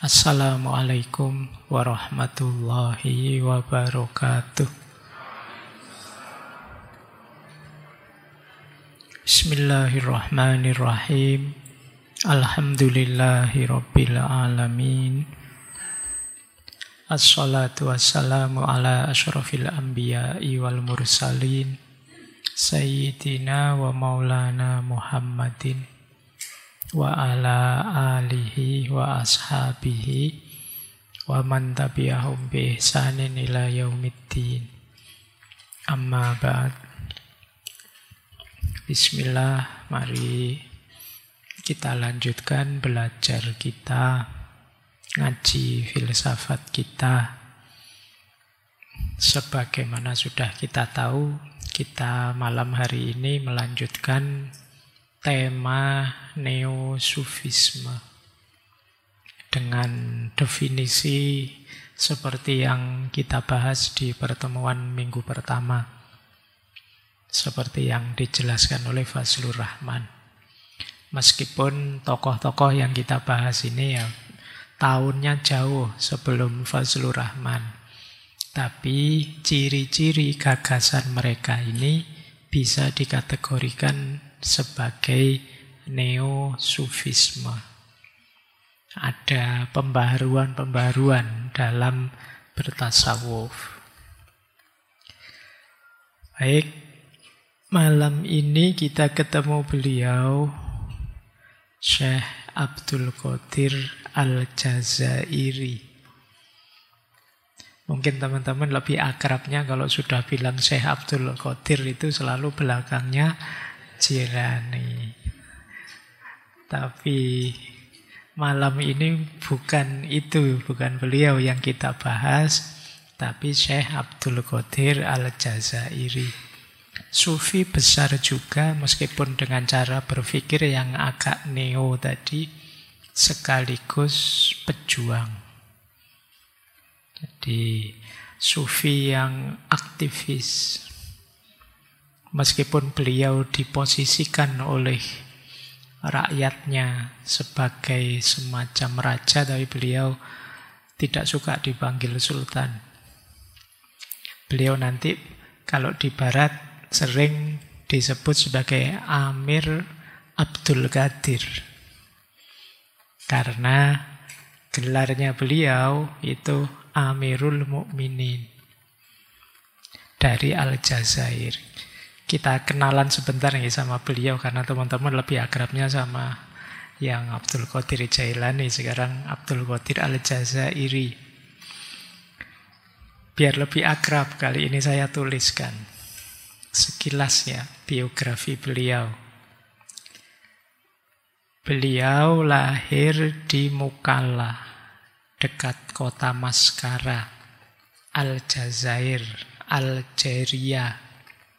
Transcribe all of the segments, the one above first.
Assalamualaikum warahmatullahi wabarakatuh. Bismillahirrahmanirrahim. Alhamdulillahi rabbil alamin. Assalatu wassalamu ala asyrafil anbiya'i wal mursalin Sayyidina wa maulana Muhammadin wa ala alihi wa ashabihi wa man tabi'ahum bi ihsanin ila yaumiddin. Amma ba'd. Bismillah, mari kita lanjutkan belajar kita, ngaji filsafat kita. Sebagaimana sudah kita tahu, kita malam hari ini melanjutkan tema neo-sufisme dengan definisi seperti yang kita bahas di pertemuan minggu pertama, seperti yang dijelaskan oleh Fazlur Rahman. Meskipun tokoh-tokoh yang kita bahas ini ya tahunnya jauh sebelum Fazlur Rahman, tapi ciri-ciri gagasan mereka ini bisa dikategorikan sebagai neo-sufisme. Ada pembaharuan-pembaharuan dalam bertasawuf. Baik, malam ini kita ketemu beliau, Syekh Abdul Qadir Al-Jazairi. Mungkin teman-teman lebih akrabnya kalau sudah bilang Syekh Abdul Qadir itu selalu belakangnya Jilani. Tapi malam ini bukan itu, bukan beliau yang kita bahas, tapi Syekh Abdul Qadir Al-Jazairi. Sufi besar juga, meskipun dengan cara berpikir yang agak neo tadi, sekaligus pejuang. Jadi sufi yang aktivis. Meskipun beliau diposisikan oleh rakyatnya sebagai semacam raja, tapi beliau tidak suka dipanggil sultan. Beliau nanti kalau di barat sering disebut sebagai Amir Abdul Qadir. Karena gelarnya beliau itu Amirul Mukminin dari Al-Jazair. Kita kenalan sebentar nih sama beliau karena teman-teman lebih akrabnya sama yang Abdul Qadir Jailani, sekarang Abdul Qadir Al-Jazairi. Biar lebih akrab, kali ini saya tuliskan sekilas ya biografi beliau. Beliau lahir di Mukalla, dekat kota Maskara, Aljazair, Algeria.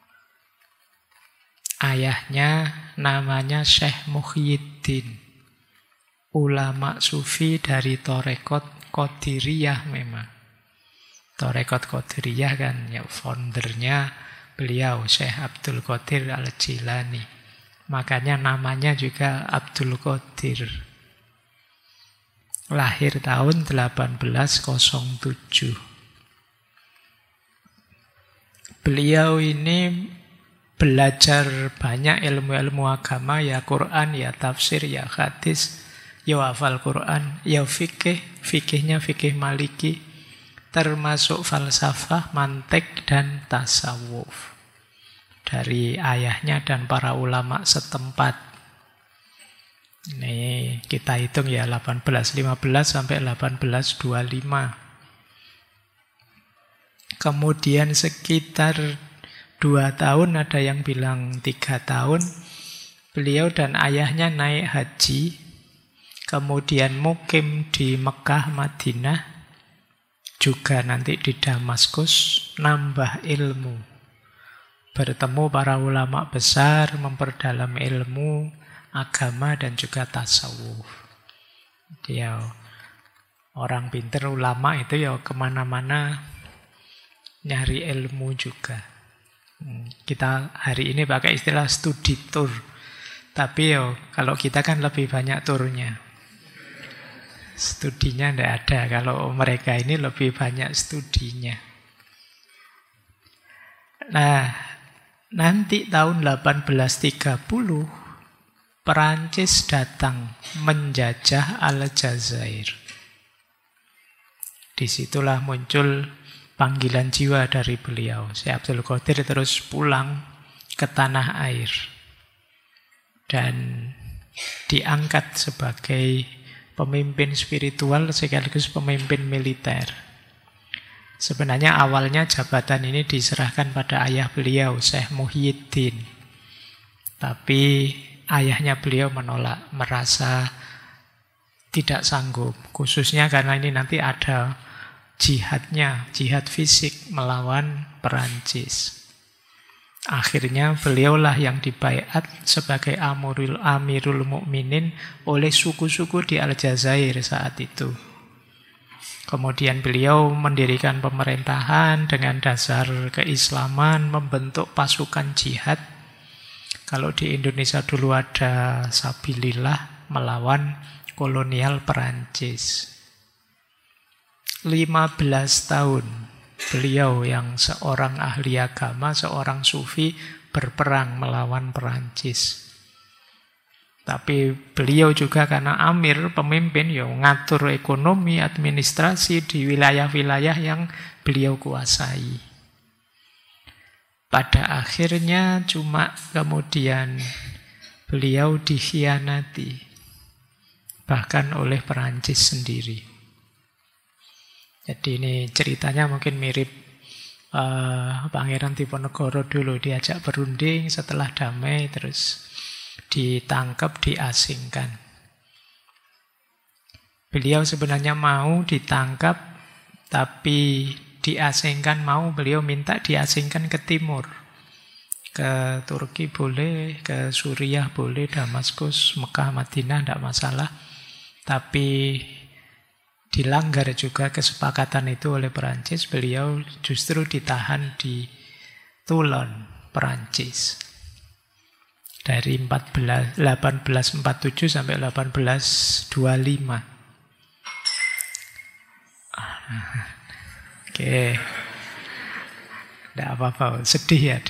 Ayahnya namanya Syekh Muhyiddin, ulama sufi dari Torekot Qadiriyah memang. Torekot Qadiriyah kan ya foundernya beliau, Syekh Abdul Qadir Al-Jilani. Makanya namanya juga Abdul Qadir. Lahir tahun 1807. Beliau ini belajar banyak ilmu-ilmu agama, ya Quran, ya tafsir, ya hadis, ya hafal Quran, ya fikih, fikihnya fikih maliki, termasuk falsafah, mantik, dan tasawuf. Dari ayahnya dan para ulama setempat. Ini kita hitung ya 1815 sampai 1825. Kemudian sekitar 2 tahun, ada yang bilang 3 tahun, beliau dan ayahnya naik haji, kemudian mukim di Mekah, Madinah, juga nanti di Damaskus, nambah ilmu. Bertemu para ulama besar, memperdalam ilmu, agama, dan juga tasawuf. Dia orang pinter, ulama itu ya kemana-mana nyari ilmu juga. Kita hari ini pakai istilah studi tour. Tapi kalau kita kan lebih banyak turnya. Studinya tidak ada. Kalau mereka ini lebih banyak studinya. Nah, nanti tahun 1830 Perancis datang menjajah Aljazair. Disitulah muncul panggilan jiwa dari beliau. Syekh Abdul Qadir terus pulang ke tanah air dan diangkat sebagai pemimpin spiritual sekaligus pemimpin militer. Sebenarnya awalnya jabatan ini diserahkan pada ayah beliau, Syekh Muhyiddin. Tapi ayahnya beliau menolak, merasa tidak sanggup. Khususnya karena ini nanti ada jihadnya, jihad fisik melawan Perancis. Akhirnya beliaulah yang dibaiat sebagai Amirul Mukminin oleh suku-suku di Aljazair saat itu. Kemudian beliau mendirikan pemerintahan dengan dasar keislaman, membentuk pasukan jihad. Kalau di Indonesia dulu ada Sabilillah melawan kolonial Perancis. 15 tahun beliau yang seorang ahli agama, seorang sufi berperang melawan Perancis. Tapi beliau juga karena amir, pemimpin, ya ngatur ekonomi, administrasi di wilayah-wilayah yang beliau kuasai. Pada akhirnya cuma kemudian beliau dikhianati, bahkan oleh Perancis sendiri. Jadi ini ceritanya mungkin mirip Pangeran Diponegoro dulu, diajak berunding, setelah damai terus ditangkap, diasingkan. Beliau sebenarnya mau ditangkap, tapi diasingkan mau, beliau minta diasingkan ke timur. Ke Turki boleh, ke Suriah boleh, Damaskus, Mekah, Madinah, tidak masalah. Tapi dilanggar juga kesepakatan itu oleh Perancis. Beliau justru ditahan di Toulon, Perancis. Dari 1847 sampai 1825. Oke. Tidak apa-apa, sedih ya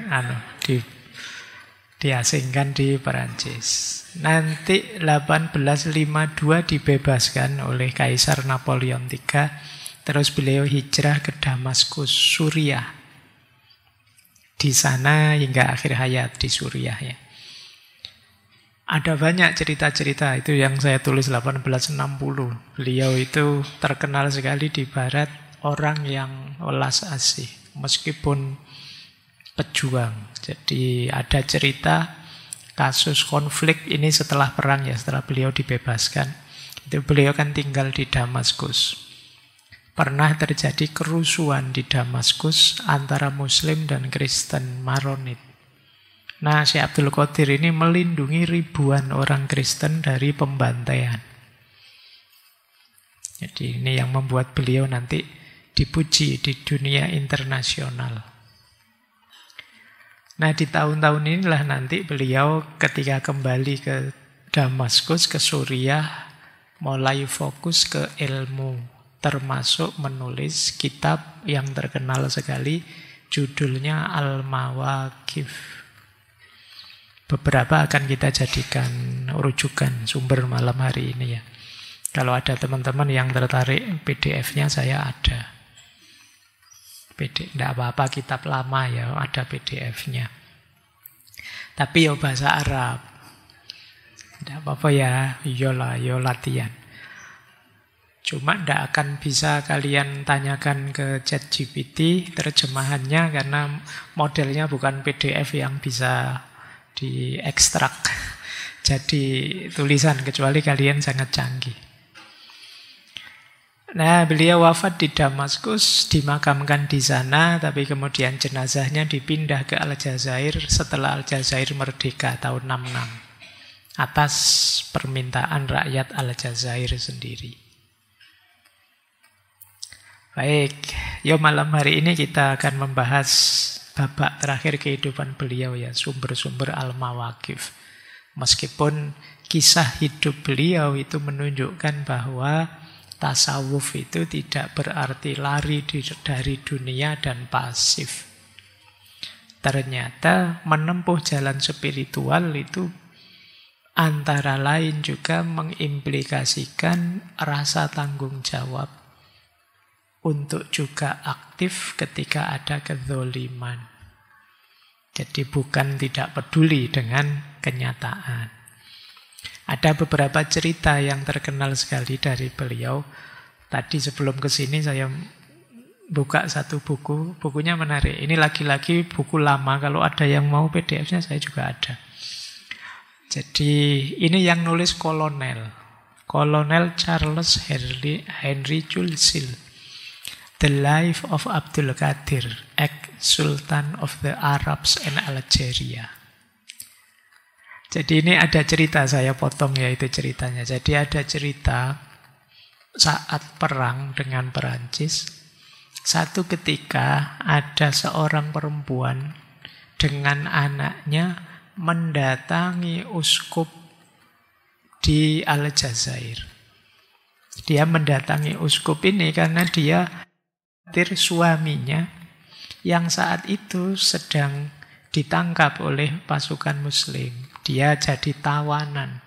diasingkan di Perancis. Nanti 1852 dibebaskan oleh Kaisar Napoleon III. Terus beliau hijrah ke Damaskus, Suriah. Di sana hingga akhir hayat di Suriah ya. Ada banyak cerita-cerita itu yang saya tulis 1860. Beliau itu terkenal sekali di barat, orang yang welas asih meskipun pejuang. Jadi ada cerita kasus konflik ini setelah perang ya, setelah beliau dibebaskan. Itu beliau kan tinggal di Damaskus. Pernah terjadi kerusuhan di Damaskus antara Muslim dan Kristen Maronit. Nah, Syekh Abdul Qadir ini melindungi ribuan orang Kristen dari pembantaian. Jadi ini yang membuat beliau nanti dipuji di dunia internasional. Nah, di tahun-tahun inilah nanti beliau ketika kembali ke Damaskus, ke Suriah, mulai fokus ke ilmu, termasuk menulis kitab yang terkenal sekali, judulnya Al-Mawaqif. Beberapa akan kita jadikan rujukan sumber malam hari ini ya. Kalau ada teman-teman yang tertarik, PDF-nya saya ada. Tidak apa-apa, kitab lama ya, ada PDF-nya. Tapi ya bahasa Arab. Tidak apa-apa ya, yola latihan. Cuma tidak akan bisa kalian tanyakan ke ChatGPT terjemahannya karena modelnya bukan PDF yang bisa diekstrak jadi tulisan, kecuali kalian sangat canggih. Nah, beliau wafat di Damaskus, dimakamkan di sana, tapi kemudian jenazahnya dipindah ke Aljazair setelah Aljazair merdeka tahun 66 atas permintaan rakyat Aljazair sendiri. Baik, malam hari ini kita akan membahas babak terakhir kehidupan beliau ya, sumber-sumber Al-Mawaqif. Meskipun kisah hidup beliau itu menunjukkan bahwa tasawuf itu tidak berarti lari dari dunia dan pasif. Ternyata menempuh jalan spiritual itu antara lain juga mengimplikasikan rasa tanggung jawab untuk juga aktif ketika ada kezoliman. Jadi bukan tidak peduli dengan kenyataan. Ada beberapa cerita yang terkenal sekali dari beliau. Tadi sebelum ke sini saya buka satu buku. Bukunya menarik. Ini lagi-lagi buku lama. Kalau ada yang mau PDF-nya saya juga ada. Jadi ini yang nulis kolonel. Kolonel Charles Henry Churchill. The Life of Abdul Qadir, ex-Sultan of the Arabs and Algeria. Jadi ini ada cerita, saya potong ya itu ceritanya. Jadi ada cerita saat perang dengan Perancis. Satu ketika ada seorang perempuan dengan anaknya mendatangi uskup di Aljazair. Dia mendatangi uskup ini karena dia khawatir suaminya yang saat itu sedang ditangkap oleh pasukan muslim. Dia jadi tawanan.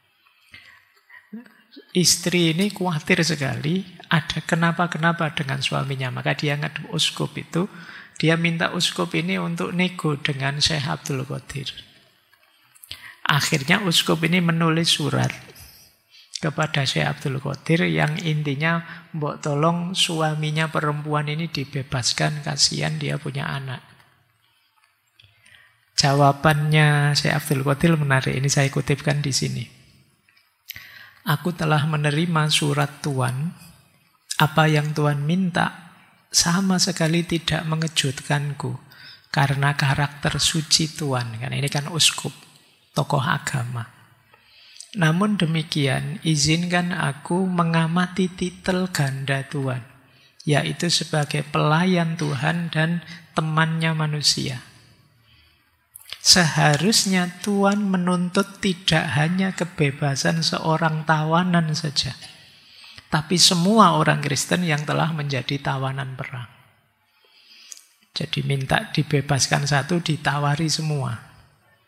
Istri ini khawatir sekali ada kenapa-kenapa dengan suaminya. Maka dia ngadep uskup itu. Dia minta uskup ini untuk nego dengan Syekh Abdul Qadir. Akhirnya uskup ini menulis surat kepada Syekh Abdul Qadir yang intinya, mbok tolong suaminya perempuan ini dibebaskan, kasihan dia punya anak. Jawabannya Syekh Abdul Qadir menarik, ini saya kutipkan di sini. Aku telah menerima surat Tuan, apa yang Tuan minta sama sekali tidak mengejutkanku karena karakter suci Tuan. Karena ini kan uskup, tokoh agama. Namun demikian, izinkan aku mengamati titel ganda Tuhan, yaitu sebagai pelayan Tuhan dan temannya manusia. Seharusnya Tuhan menuntut tidak hanya kebebasan seorang tawanan saja, tapi semua orang Kristen yang telah menjadi tawanan perang. Jadi minta dibebaskan satu, ditawari semua.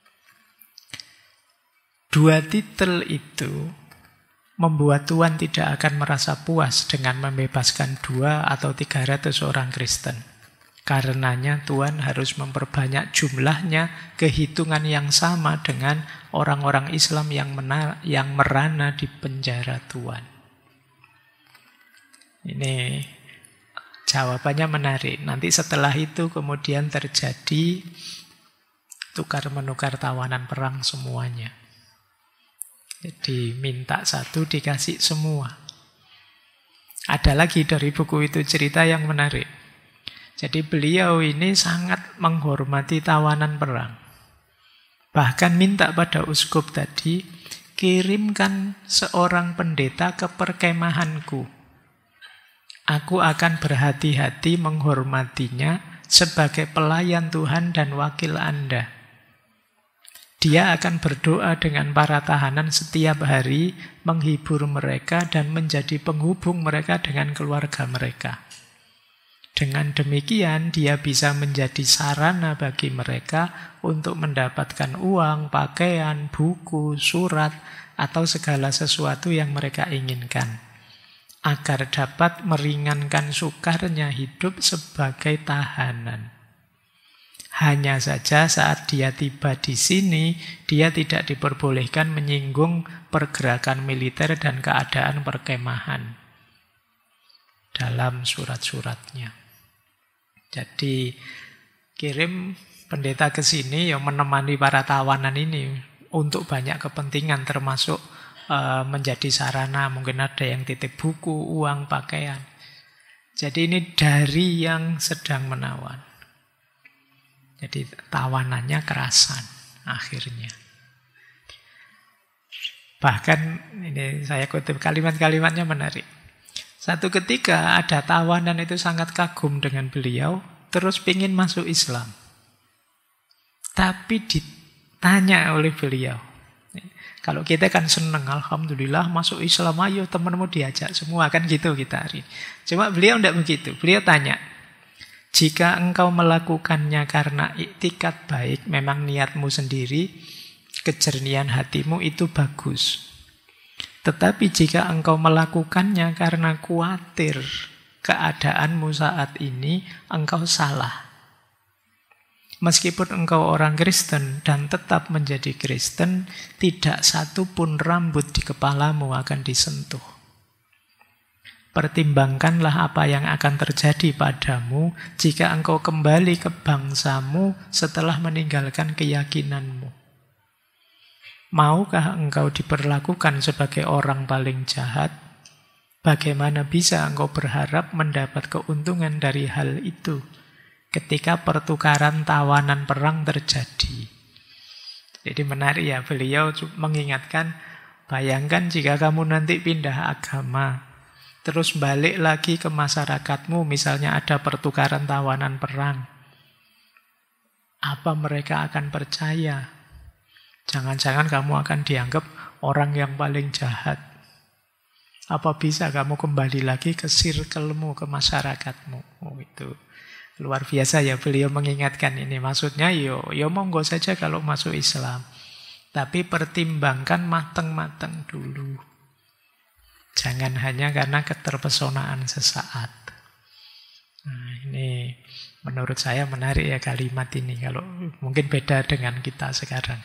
Dua titel itu membuat Tuhan tidak akan merasa puas dengan membebaskan 200 atau 300 orang Kristen. Karenanya Tuhan harus memperbanyak jumlahnya, kehitungan yang sama dengan orang-orang Islam yang merana di penjara Tuhan. Ini jawabannya menarik. Nanti setelah itu kemudian terjadi tukar-menukar tawanan perang semuanya. Jadi minta satu dikasih semua. Ada lagi dari buku itu cerita yang menarik. Jadi beliau ini sangat menghormati tawanan perang. Bahkan minta pada uskup tadi, kirimkan seorang pendeta ke perkemahanku. Aku akan berhati-hati menghormatinya sebagai pelayan Tuhan dan wakil Anda. Dia akan berdoa dengan para tahanan setiap hari, menghibur mereka dan menjadi penghubung mereka dengan keluarga mereka. Dengan demikian, dia bisa menjadi sarana bagi mereka untuk mendapatkan uang, pakaian, buku, surat, atau segala sesuatu yang mereka inginkan, agar dapat meringankan sukarnya hidup sebagai tahanan. Hanya saja saat dia tiba di sini, dia tidak diperbolehkan menyinggung pergerakan militer dan keadaan perkemahan dalam surat-suratnya. Jadi kirim pendeta ke sini yang menemani para tawanan ini untuk banyak kepentingan, termasuk menjadi sarana, mungkin ada yang titip buku, uang, pakaian. Jadi ini dari yang sedang menawan. Jadi tawanannya kerasan akhirnya. Bahkan ini saya kutip kalimat-kalimatnya menarik. Satu ketika ada tawanan itu sangat kagum dengan beliau, terus pingin masuk Islam. Tapi ditanya oleh beliau, Kalau kita kan seneng, alhamdulillah masuk Islam, ayo temanmu diajak semua, kan gitu kita hari ini. Cuma beliau tidak begitu. Beliau tanya, jika engkau melakukannya karena iktikad baik, memang niatmu sendiri, kejernihan hatimu itu bagus. Tetapi jika engkau melakukannya karena khawatir keadaanmu saat ini, engkau salah. Meskipun engkau orang Kristen dan tetap menjadi Kristen, tidak satu pun rambut di kepalamu akan disentuh. Pertimbangkanlah apa yang akan terjadi padamu jika engkau kembali ke bangsamu setelah meninggalkan keyakinanmu. Maukah engkau diperlakukan sebagai orang paling jahat? Bagaimana bisa engkau berharap mendapat keuntungan dari hal itu ketika pertukaran tawanan perang terjadi? Jadi menarik ya, beliau mengingatkan, bayangkan jika kamu nanti pindah agama, terus balik lagi ke masyarakatmu, misalnya ada pertukaran tawanan perang. Apa mereka akan percaya? Jangan-jangan kamu akan dianggap orang yang paling jahat. Apa bisa kamu kembali lagi ke circle-mu, ke masyarakatmu? Oh, itu luar biasa ya beliau mengingatkan ini. Maksudnya yo monggo saja kalau masuk Islam. Tapi pertimbangkan matang-matang dulu. Jangan hanya karena keterpesonaan sesaat. Nah, ini menurut saya menarik ya kalimat ini. Kalau mungkin beda dengan kita sekarang.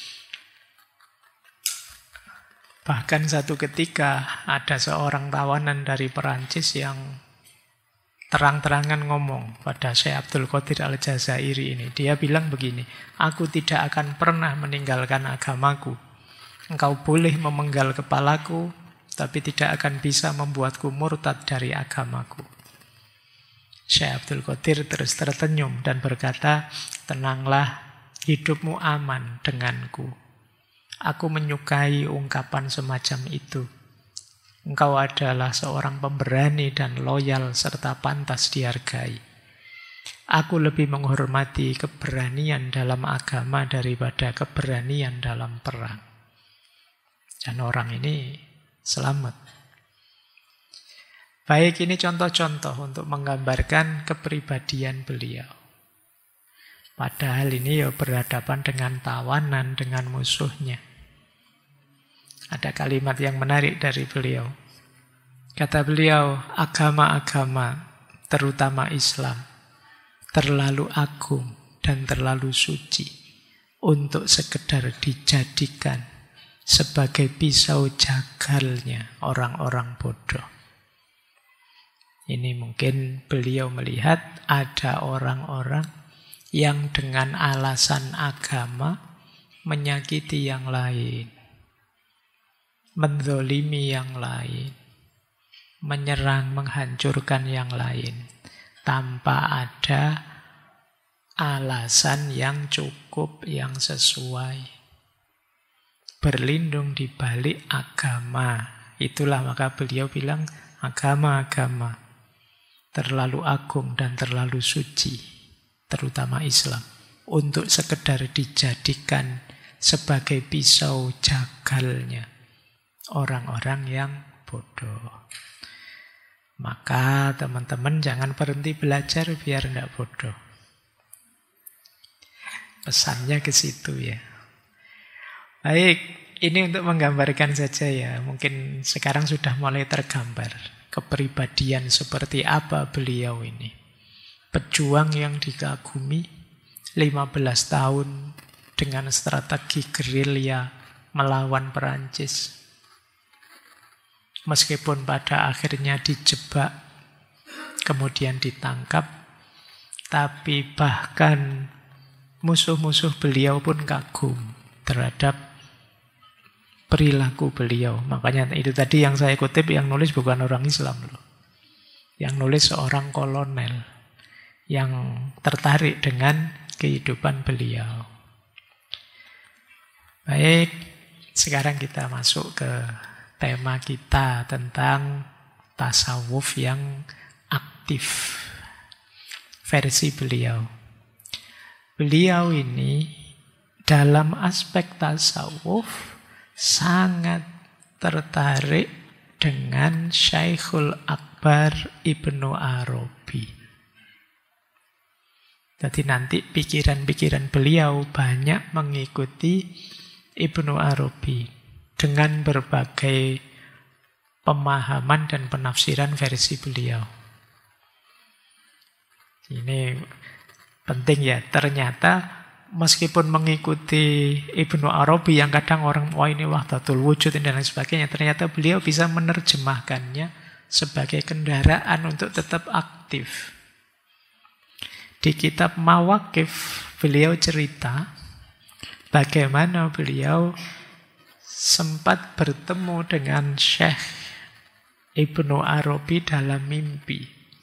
Bahkan satu ketika ada seorang tawanan dari Perancis yang terang-terangan ngomong pada Syekh Abdul Qadir Al-Jazairi ini. Dia bilang begini, aku tidak akan pernah meninggalkan agamaku. Engkau boleh memenggal kepalaku, tapi tidak akan bisa membuatku murtad dari agamaku. Syekh Abdul Qadir terus tertenyum dan berkata, tenanglah, hidupmu aman denganku. Aku menyukai ungkapan semacam itu. Engkau adalah seorang pemberani dan loyal serta pantas dihargai. Aku lebih menghormati keberanian dalam agama daripada keberanian dalam perang. Dan orang ini selamat. Baik, ini contoh-contoh untuk menggambarkan kepribadian beliau. Padahal ini ya berhadapan dengan tawanan, dengan musuhnya. Ada kalimat yang menarik dari beliau. Kata beliau, agama-agama, terutama Islam, terlalu agung dan terlalu suci untuk sekedar dijadikan sebagai pisau jagalnya orang-orang bodoh. Ini mungkin beliau melihat ada orang-orang yang dengan alasan agama menyakiti yang lain, menzolimi yang lain, menyerang, menghancurkan yang lain, tanpa ada alasan yang cukup, yang sesuai. Berlindung di balik agama. Itulah maka beliau bilang, agama-agama terlalu agung dan terlalu suci, terutama Islam, untuk sekedar dijadikan sebagai pisau jagalnya orang-orang yang bodoh. Maka teman-teman jangan berhenti belajar biar tidak bodoh. Pesannya ke situ ya. Baik, ini untuk menggambarkan saja ya. Mungkin sekarang sudah mulai tergambar kepribadian seperti apa beliau ini. Pejuang yang dikagumi, 15 tahun dengan strategi gerilya melawan Perancis. Meskipun pada akhirnya dijebak, kemudian ditangkap, tapi bahkan musuh-musuh beliau pun kagum terhadap perilaku beliau. Makanya itu tadi yang saya kutip, yang nulis bukan orang Islam loh. Yang nulis seorang kolonel yang tertarik dengan kehidupan beliau. Baik, sekarang kita masuk ke tema kita tentang tasawuf yang aktif versi beliau. Beliau ini dalam aspek tasawuf sangat tertarik dengan Syekhul Akbar Ibnu Arabi. Jadi nanti pikiran-pikiran beliau banyak mengikuti Ibnu Arabi dengan berbagai pemahaman dan penafsiran versi beliau. Ini penting ya, ternyata meskipun mengikuti Ibnu Arabi yang kadang orang, wah ini wahdatul wujud dan lain sebagainya, ternyata beliau bisa menerjemahkannya sebagai kendaraan untuk tetap aktif. Di kitab Mawaqif beliau cerita bagaimana beliau sempat bertemu dengan Syekh Ibnu Arabi dalam mimpi.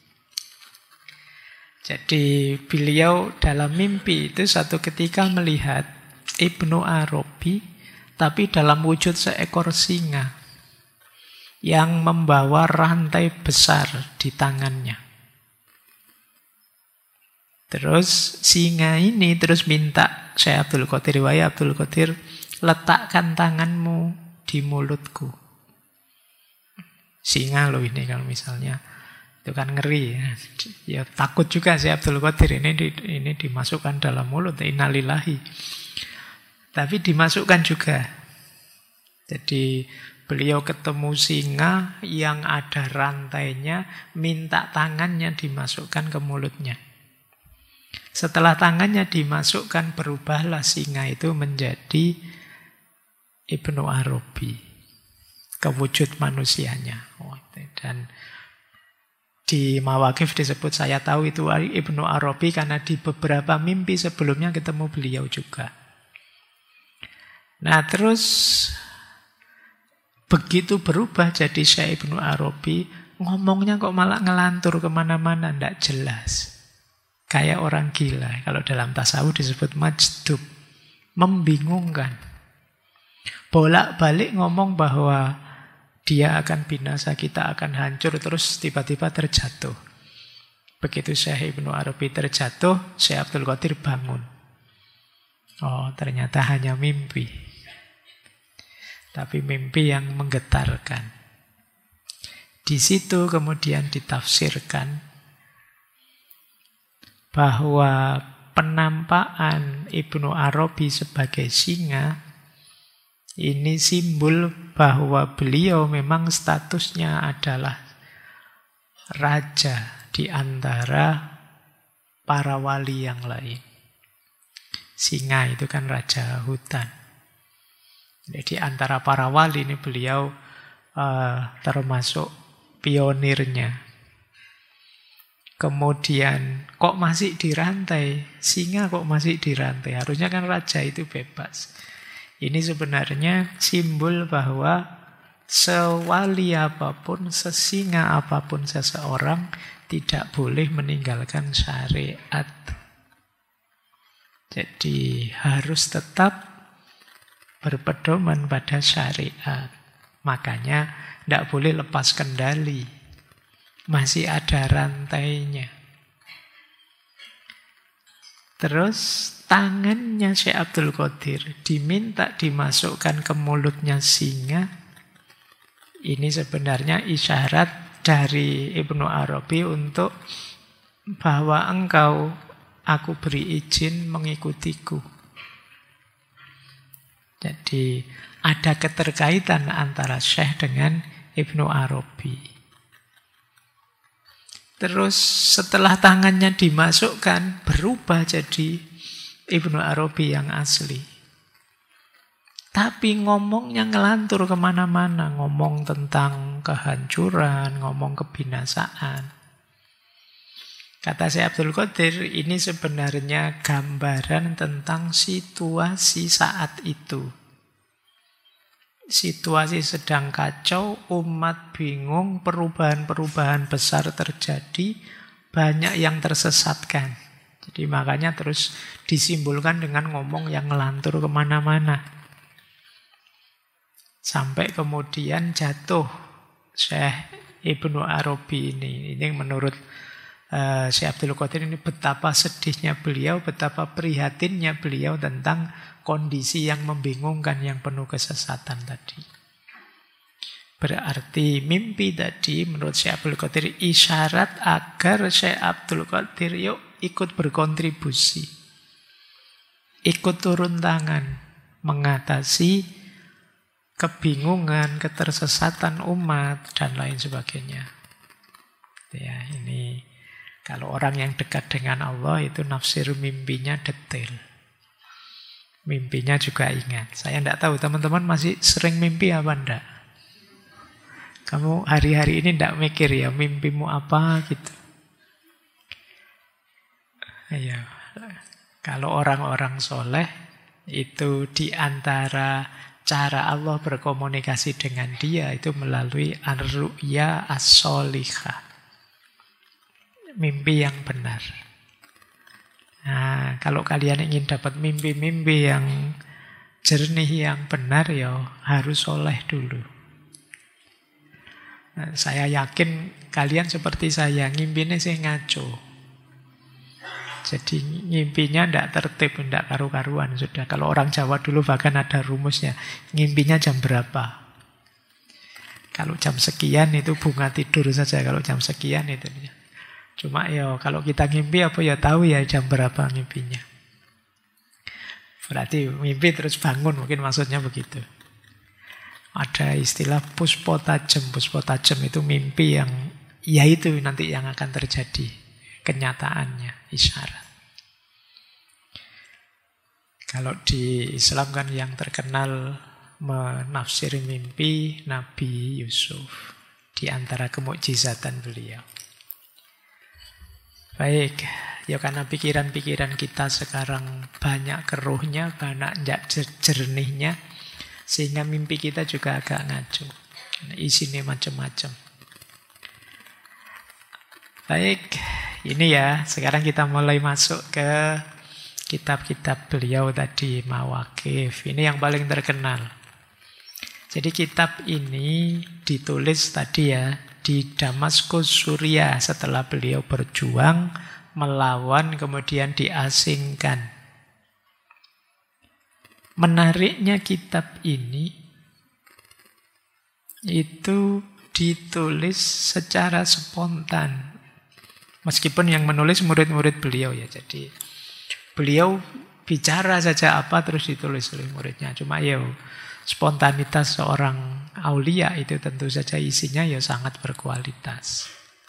Jadi beliau dalam mimpi itu satu ketika melihat Ibnu Arabi tapi dalam wujud seekor singa yang membawa rantai besar di tangannya. Terus singa ini terus minta Syekh Abdul Qadir, wahai Abdul Qadir, letakkan tanganmu di mulutku. Singa loh ini kalau misalnya, itu kan ngeri ya. Ya takut juga Syekh Abdul Qadir ini dimasukkan dalam mulut, innalillahi. Tapi dimasukkan juga. Jadi beliau ketemu singa yang ada rantainya, minta tangannya dimasukkan ke mulutnya. Setelah tangannya dimasukkan, berubahlah singa itu menjadi Ibnu Arabi, kewujud manusianya. Dan di Mawaqif disebut, saya tahu itu Ibnu Arabi karena di beberapa mimpi sebelumnya ketemu beliau juga. Nah terus begitu berubah jadi Syekh Ibnu Arabi, ngomongnya kok malah ngelantur kemana-mana, tidak jelas. Kayak orang gila. Kalau dalam tasawuf disebut majdub, membingungkan. Bolak-balik ngomong bahwa dia akan binasa, kita akan hancur, terus tiba-tiba terjatuh. Begitu Syekh Ibnu Arabi terjatuh, Syekh Abdul Qadir bangun. Oh, ternyata hanya mimpi. Tapi mimpi yang menggetarkan. Di situ kemudian ditafsirkan bahwa penampakan Ibnu Arabi sebagai singa ini simbol bahwa beliau memang statusnya adalah raja di antara para wali yang lain. Singa itu kan raja hutan. Jadi antara para wali ini beliau termasuk pionirnya. Kemudian kok masih dirantai? Singa kok masih dirantai? Harusnya kan raja itu bebas. Ini sebenarnya simbol bahwa sewali apapun, sesinga apapun seseorang tidak boleh meninggalkan syariat. Jadi harus tetap berpedoman pada syariat. Makanya tidak boleh lepas kendali. Masih ada rantainya. Terus tangannya Syekh Abdul Qadir diminta dimasukkan ke mulutnya singa. Ini sebenarnya isyarat dari Ibnu Arabi untuk bahwa engkau, aku beri izin mengikutiku. Jadi ada keterkaitan antara Syekh dengan Ibnu Arabi. Terus setelah tangannya dimasukkan, berubah jadi Ibnu Arabi yang asli. Tapi ngomongnya ngelantur kemana-mana. Ngomong tentang kehancuran, ngomong kebinasaan. Kata Syekh Abdul Qadir, ini sebenarnya gambaran tentang situasi saat itu. Situasi sedang kacau, umat bingung, perubahan-perubahan besar terjadi, banyak yang tersesatkan. Jadi makanya terus disimbolkan dengan ngomong yang ngelantur kemana-mana. Sampai kemudian jatuh Syekh Ibnu Arabi ini. Ini menurut Syekh Abdul Qadir ini betapa sedihnya beliau, betapa prihatinnya beliau tentang kondisi yang membingungkan, yang penuh kesesatan tadi. Berarti mimpi tadi menurut Syekh Abdul Qadir isyarat agar Syekh Abdul Qadir yuk ikut berkontribusi, ikut turun tangan mengatasi kebingungan, ketersesatan umat dan lain sebagainya. Ya, ini kalau orang yang dekat dengan Allah itu nafsir mimpinya detail. Mimpinya juga ingat. Saya tidak tahu teman-teman masih sering mimpi apa enggak? Kamu hari-hari ini tidak mikir ya mimpimu apa gitu. Ya, kalau orang-orang soleh itu di antara cara Allah berkomunikasi dengan dia itu melalui ar-ru'ya as-sholihah. Mimpi yang benar. Nah, kalau kalian ingin dapat mimpi-mimpi yang jernih, yang benar, ya harus soleh dulu. Nah, saya yakin kalian seperti saya, ngimpinya sih ngaco. Jadi ngimpinya tidak tertib, tidak karu-karuan sudah. Kalau orang Jawa dulu bahkan ada rumusnya, ngimpinya jam berapa. Kalau jam sekian itu bunga tidur saja, kalau jam sekian itu. Cuma ya kalau kita ngimpi apa ya tahu ya jam berapa mimpinya. Berarti mimpi terus bangun, mungkin maksudnya begitu. Ada istilah puspo tajem. Puspo tajem itu mimpi yang ya itu nanti yang akan terjadi kenyataannya, isyarat. Kalau di Islam kan yang terkenal menafsir mimpi Nabi Yusuf di antara kemukjizatan beliau. Baik, ya karena pikiran-pikiran kita sekarang banyak keruhnya, banyak jernihnya, sehingga mimpi kita juga agak ngaco. Isinya macam-macam. Baik, ini ya, sekarang kita mulai masuk ke kitab-kitab beliau tadi, Mawaqif. Ini yang paling terkenal. Jadi kitab ini ditulis tadi ya, di Damaskus, Suriah, setelah beliau berjuang, melawan, kemudian diasingkan. Menariknya kitab ini, itu ditulis secara spontan. Meskipun yang menulis murid-murid beliau ya, jadi beliau bicara saja apa terus ditulis oleh muridnya. Cuma ya spontanitas seorang aulia itu tentu saja isinya ya sangat berkualitas.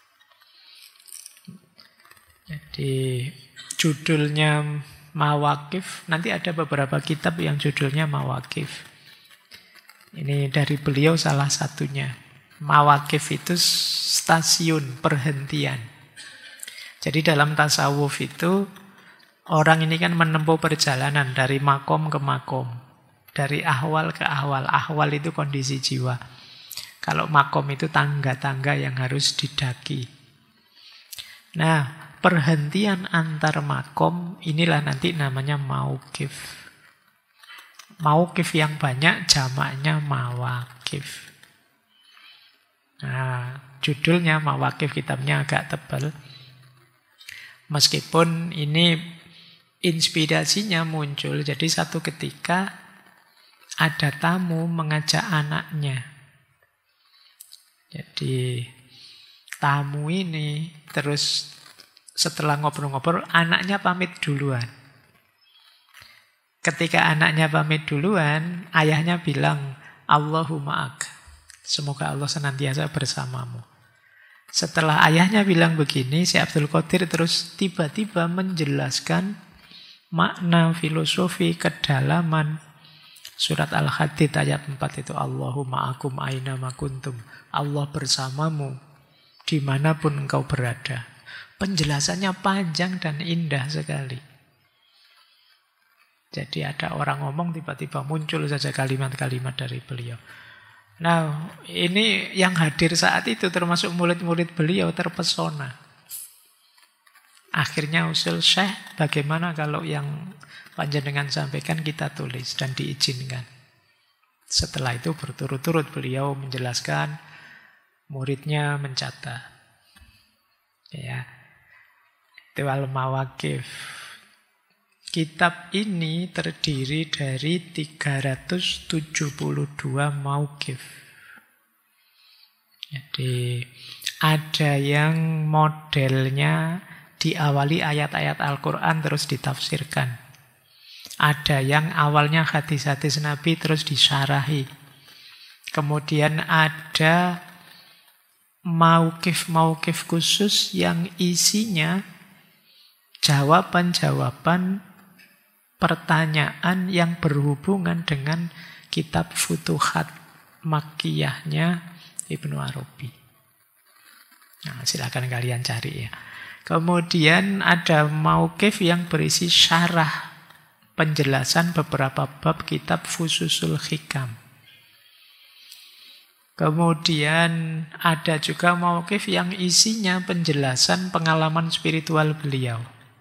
Jadi judulnya Mawaqif, nanti ada beberapa kitab yang judulnya Mawaqif. Ini dari beliau salah satunya. Mawaqif itu stasiun, perhentian. Jadi dalam tasawuf itu orang ini kan menempuh perjalanan dari makom ke makom. Dari ahwal ke ahwal. Ahwal itu kondisi jiwa. Kalau makom itu tangga-tangga yang harus didaki. Nah, perhentian antar makom inilah nanti namanya mauqif. Mauqif yang banyak jamaknya mawaqif. Nah, judulnya Mawaqif, kitabnya agak tebal. Meskipun ini inspirasinya muncul, jadi satu ketika ada tamu mengajak anaknya. Jadi tamu ini terus setelah ngobrol-ngobrol, anaknya pamit duluan. Ketika anaknya pamit duluan, ayahnya bilang, Allahumma ak. Semoga Allah senantiasa bersamamu. Setelah ayahnya bilang begini, Syekh Abdul Qadir terus tiba-tiba menjelaskan makna filosofi kedalaman surat Al-Hadid ayat 4 itu, Allahumma akum aina ma kuntum. Allah bersamamu dimanapun engkau berada. Penjelasannya panjang dan indah sekali. Jadi ada orang ngomong tiba-tiba muncul saja kalimat-kalimat dari beliau. Nah, ini yang hadir saat itu termasuk murid-murid beliau terpesona. Akhirnya usul Syekh, bagaimana kalau yang panjenengan sampaikan kita tulis dan diizinkan. Setelah itu berturut-turut beliau menjelaskan, muridnya mencatat. Ya. Itu Al-Mawaqif. Kitab ini terdiri dari 372 mauqif. Jadi ada yang modelnya diawali ayat-ayat Al-Quran terus ditafsirkan. Ada yang awalnya hadis-hadis Nabi terus disyarahi. Kemudian ada mauqif-mauqif khusus yang isinya jawaban-jawaban pertanyaan yang berhubungan dengan kitab Futuhat Makkiyahnya Ibnu Arabi. Nah, silakan kalian cari ya. Kemudian ada mauqif yang berisi syarah penjelasan beberapa bab kitab Fususul Hikam. Kemudian ada juga mauqif yang isinya penjelasan pengalaman spiritual beliau.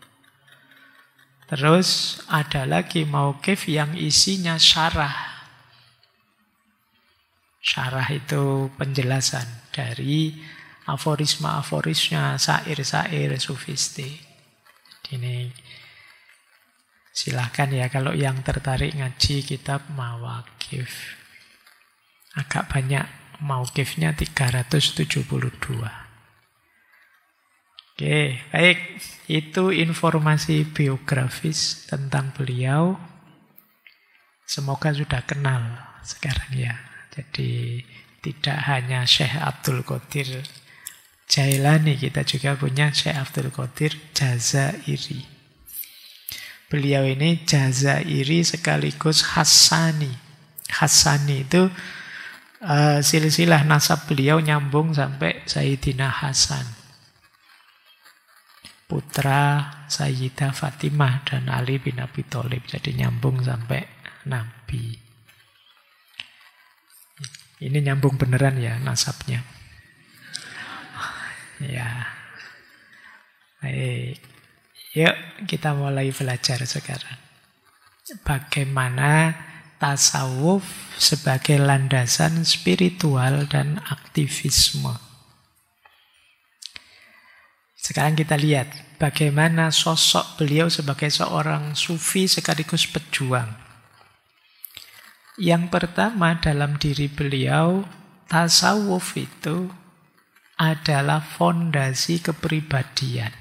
Terus ada lagi mauqif yang isinya syarah. Syarah itu penjelasan dari aforisma-aforisnya, syair-syair sufiste. Ini silahkan ya kalau yang tertarik ngaji kitab Mawaqif. Agak banyak mauqifnya 372. Oke, baik. Itu informasi biografis tentang beliau. Semoga sudah kenal sekarang ya. Jadi tidak hanya Syekh Abdul Qadir Jailani, kita juga punya Syekh Abdul Qadir Jazairi. Beliau ini Jazairi sekaligus Hassani. Hassani itu silsilah nasab beliau nyambung sampai Sayyidina Hasan, putra Sayyidah Fatimah dan Ali bin Abi Thalib. Jadi nyambung sampai Nabi. Ini nyambung beneran ya nasabnya. Ya. Baik. Yuk kita mulai belajar sekarang. Bagaimana tasawuf sebagai landasan spiritual dan aktivisme. Sekarang kita lihat bagaimana sosok beliau sebagai seorang sufi sekaligus pejuang. Yang pertama dalam diri beliau, tasawuf itu adalah fondasi kepribadian.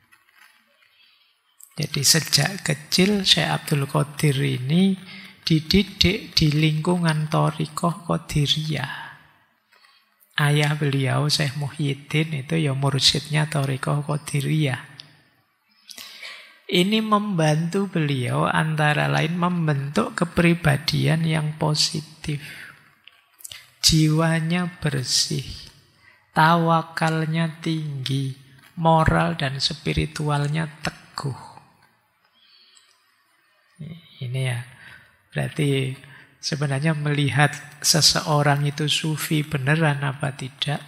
Jadi sejak kecil Syekh Abdul Qadir ini dididik di lingkungan Thariqah Qadiriyah. Ayah beliau Syekh Muhyiddin itu ya mursyidnya Thariqah Qadiriyah. Ini membantu beliau antara lain membentuk kepribadian yang positif. Jiwanya bersih, tawakalnya tinggi, moral dan spiritualnya teguh. Ini ya, berarti sebenarnya melihat seseorang itu sufi beneran apa tidak.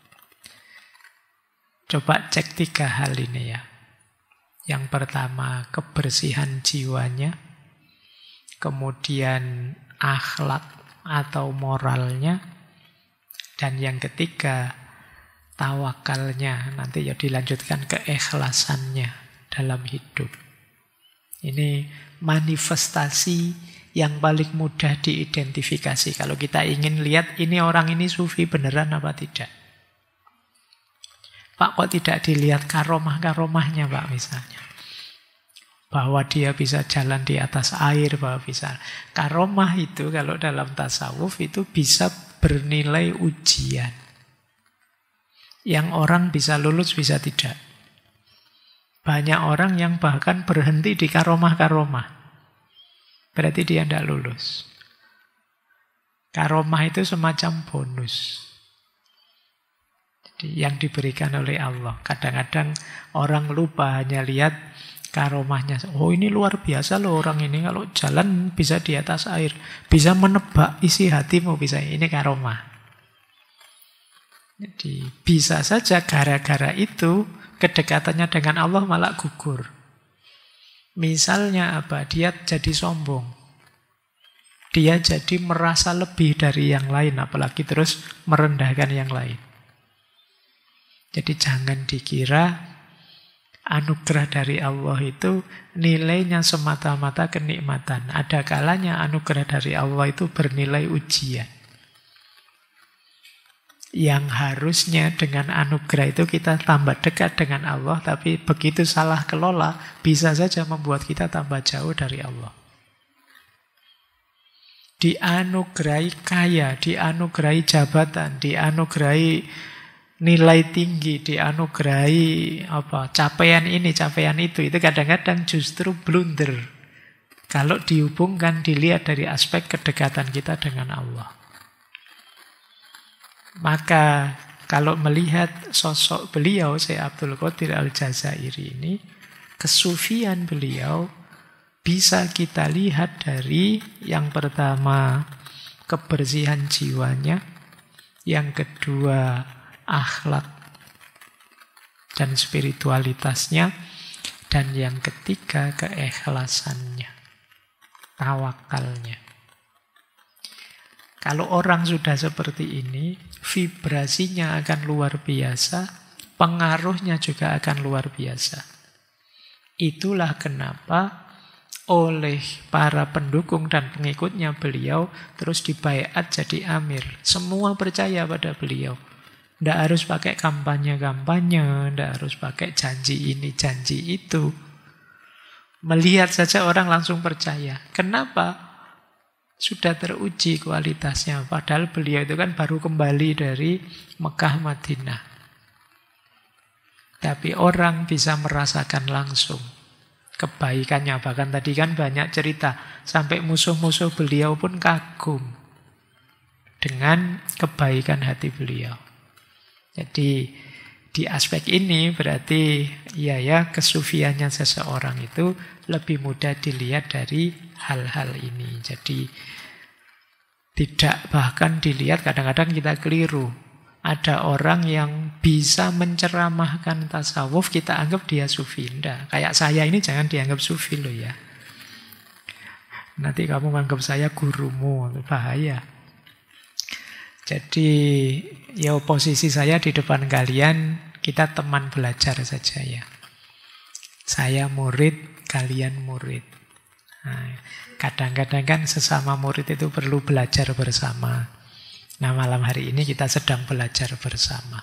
Coba cek 3 hal ini ya. Yang pertama, kebersihan jiwanya. Kemudian akhlak atau moralnya. Dan yang ketiga, tawakalnya. Nanti ya dilanjutkan keikhlasannya dalam hidup. Ini manifestasi yang paling mudah diidentifikasi. Kalau kita ingin lihat ini orang ini sufi beneran apa tidak. Pak, kok tidak dilihat karomah-karomahnya Pak misalnya. Bahwa dia bisa jalan di atas air, bahwa bisa. Karomah itu kalau dalam tasawuf itu bisa bernilai ujian. Yang orang bisa lulus, bisa tidak. Banyak orang yang bahkan berhenti di karomah-karomah. Berarti dia tidak lulus. Karomah itu semacam bonus. Yang diberikan oleh Allah. Kadang-kadang orang lupa hanya lihat karomahnya. Oh ini luar biasa loh orang ini. Kalau jalan bisa di atas air. Bisa menebak isi hatimu. Bisa. Ini karomah. Jadi bisa saja gara-gara itu kedekatannya dengan Allah malah gugur. Misalnya apa? Dia jadi sombong. Dia jadi merasa lebih dari yang lain. Apalagi terus merendahkan yang lain. Jadi jangan dikira anugerah dari Allah itu nilainya semata-mata kenikmatan. Ada kalanya anugerah dari Allah itu bernilai ujian. Yang harusnya dengan anugerah itu kita tambah dekat dengan Allah, tapi begitu salah kelola, bisa saja membuat kita tambah jauh dari Allah. Dianugerahi kaya, dianugerahi jabatan, dianugerahi nilai tinggi, dianugerahi capaian ini, capaian itu kadang-kadang justru blunder. Kalau dihubungkan, dilihat dari aspek kedekatan kita dengan Allah. Maka kalau melihat sosok beliau, Syekh Abdul Qadir Al-Jazairi ini, kesufian beliau bisa kita lihat dari yang pertama kebersihan jiwanya, yang kedua akhlak dan spiritualitasnya, dan yang ketiga keikhlasannya, tawakalnya. Kalau orang sudah seperti ini, vibrasinya akan luar biasa, pengaruhnya juga akan luar biasa. Itulah kenapa oleh para pendukung dan pengikutnya beliau terus dibaiat jadi amir. Semua percaya pada beliau. Tidak harus pakai kampanye-kampanye, tidak harus pakai janji ini, janji itu. Melihat saja orang langsung percaya. Kenapa? Sudah teruji kualitasnya. Padahal beliau itu kan baru kembali dari Mekah Madinah. Tapi orang bisa merasakan langsung kebaikannya. Bahkan tadi kan banyak cerita, sampai musuh-musuh beliau pun kagum dengan kebaikan hati beliau. Jadi di aspek ini berarti ya kesufiannya seseorang itu lebih mudah dilihat dari hal-hal ini. Jadi tidak bahkan dilihat, kadang-kadang kita keliru. Ada orang yang bisa menceramahkan tasawuf, kita anggap dia sufi. Nggak. Kayak saya ini jangan dianggap sufi loh ya. Nanti kamu menganggap saya gurumu, bahaya. Jadi ya posisi saya di depan kalian, kita teman belajar saja ya. Saya murid, kalian murid. Nah, kadang-kadang kan sesama murid itu perlu belajar bersama. Nah, malam hari ini kita sedang belajar bersama.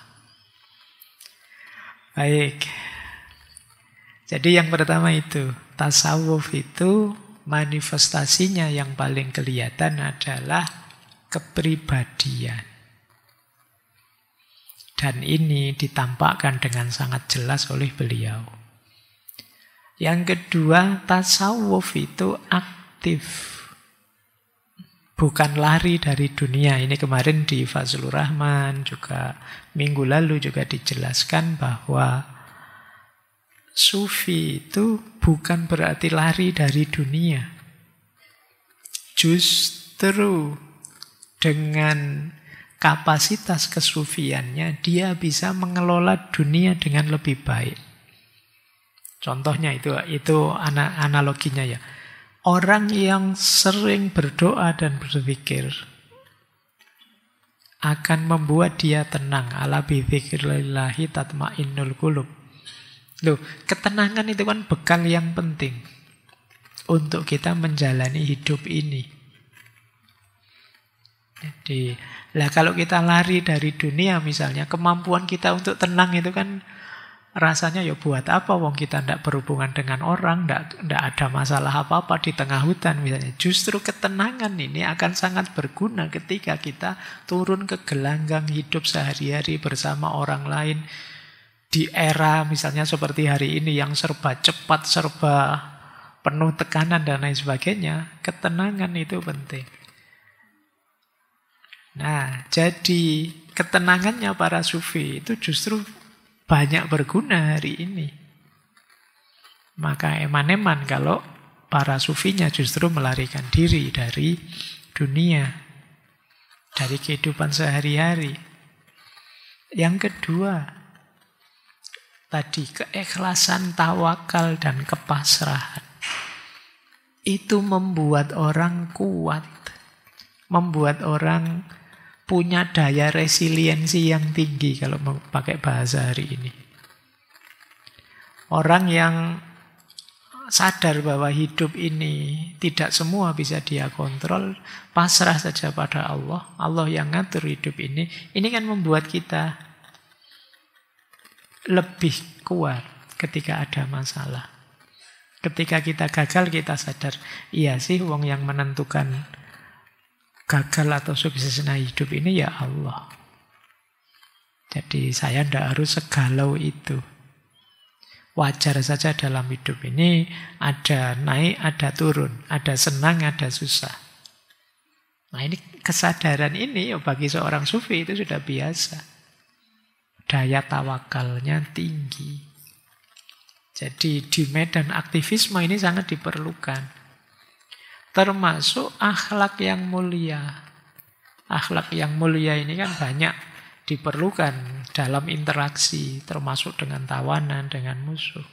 Baik. Jadi yang pertama itu, tasawuf itu manifestasinya yang paling kelihatan adalah kepribadian. Dan ini ditampakkan dengan sangat jelas oleh beliau. Yang kedua, tasawuf itu aktif. Bukan lari dari dunia. Ini kemarin di Fazlur Rahman, juga minggu lalu juga dijelaskan bahwa sufi itu bukan berarti lari dari dunia. Justru dengan kapasitas kesufiannya, dia bisa mengelola dunia dengan lebih baik. Contohnya itu analoginya ya. Orang yang sering berdoa dan berzikir akan membuat dia tenang. Ala bidzikrillahi tatmainnul qulub. Loh, ketenangan itu kan bekal yang penting untuk kita menjalani hidup ini. Jadi, kalau kita lari dari dunia misalnya, kemampuan kita untuk tenang itu kan rasanya ya buat apa wong kita tidak berhubungan dengan orang, tidak ada masalah apa-apa di tengah hutan misalnya. Justru ketenangan ini akan sangat berguna ketika kita turun ke gelanggang hidup sehari-hari bersama orang lain. Di era misalnya seperti hari ini yang serba cepat, serba penuh tekanan dan lain sebagainya, ketenangan itu penting. Nah, jadi ketenangannya para sufi itu justru banyak berguna hari ini. Maka eman-eman kalau para sufinya justru melarikan diri dari dunia, dari kehidupan sehari-hari. Yang kedua, tadi keikhlasan, tawakal, dan kepasrahan. Itu membuat orang kuat, membuat orang punya daya resiliensi yang tinggi kalau mau pakai bahasa hari ini. Orang yang sadar bahwa hidup ini tidak semua bisa dia kontrol, pasrah saja pada Allah. Allah yang ngatur hidup ini. Ini kan membuat kita lebih kuat ketika ada masalah. Ketika kita gagal, kita sadar, iya sih wong yang menentukan gagal atau suksesnya hidup ini ya Allah. Jadi saya tidak harus segalau itu. Wajar saja dalam hidup ini ada naik, ada turun, ada senang, ada susah. Nah ini kesadaran ini bagi seorang sufi itu sudah biasa. Daya tawakalnya tinggi. Jadi di medan aktivisme ini sangat diperlukan. Termasuk akhlak yang mulia. Akhlak yang mulia ini kan banyak diperlukan dalam interaksi, termasuk dengan tawanan, dengan musuh.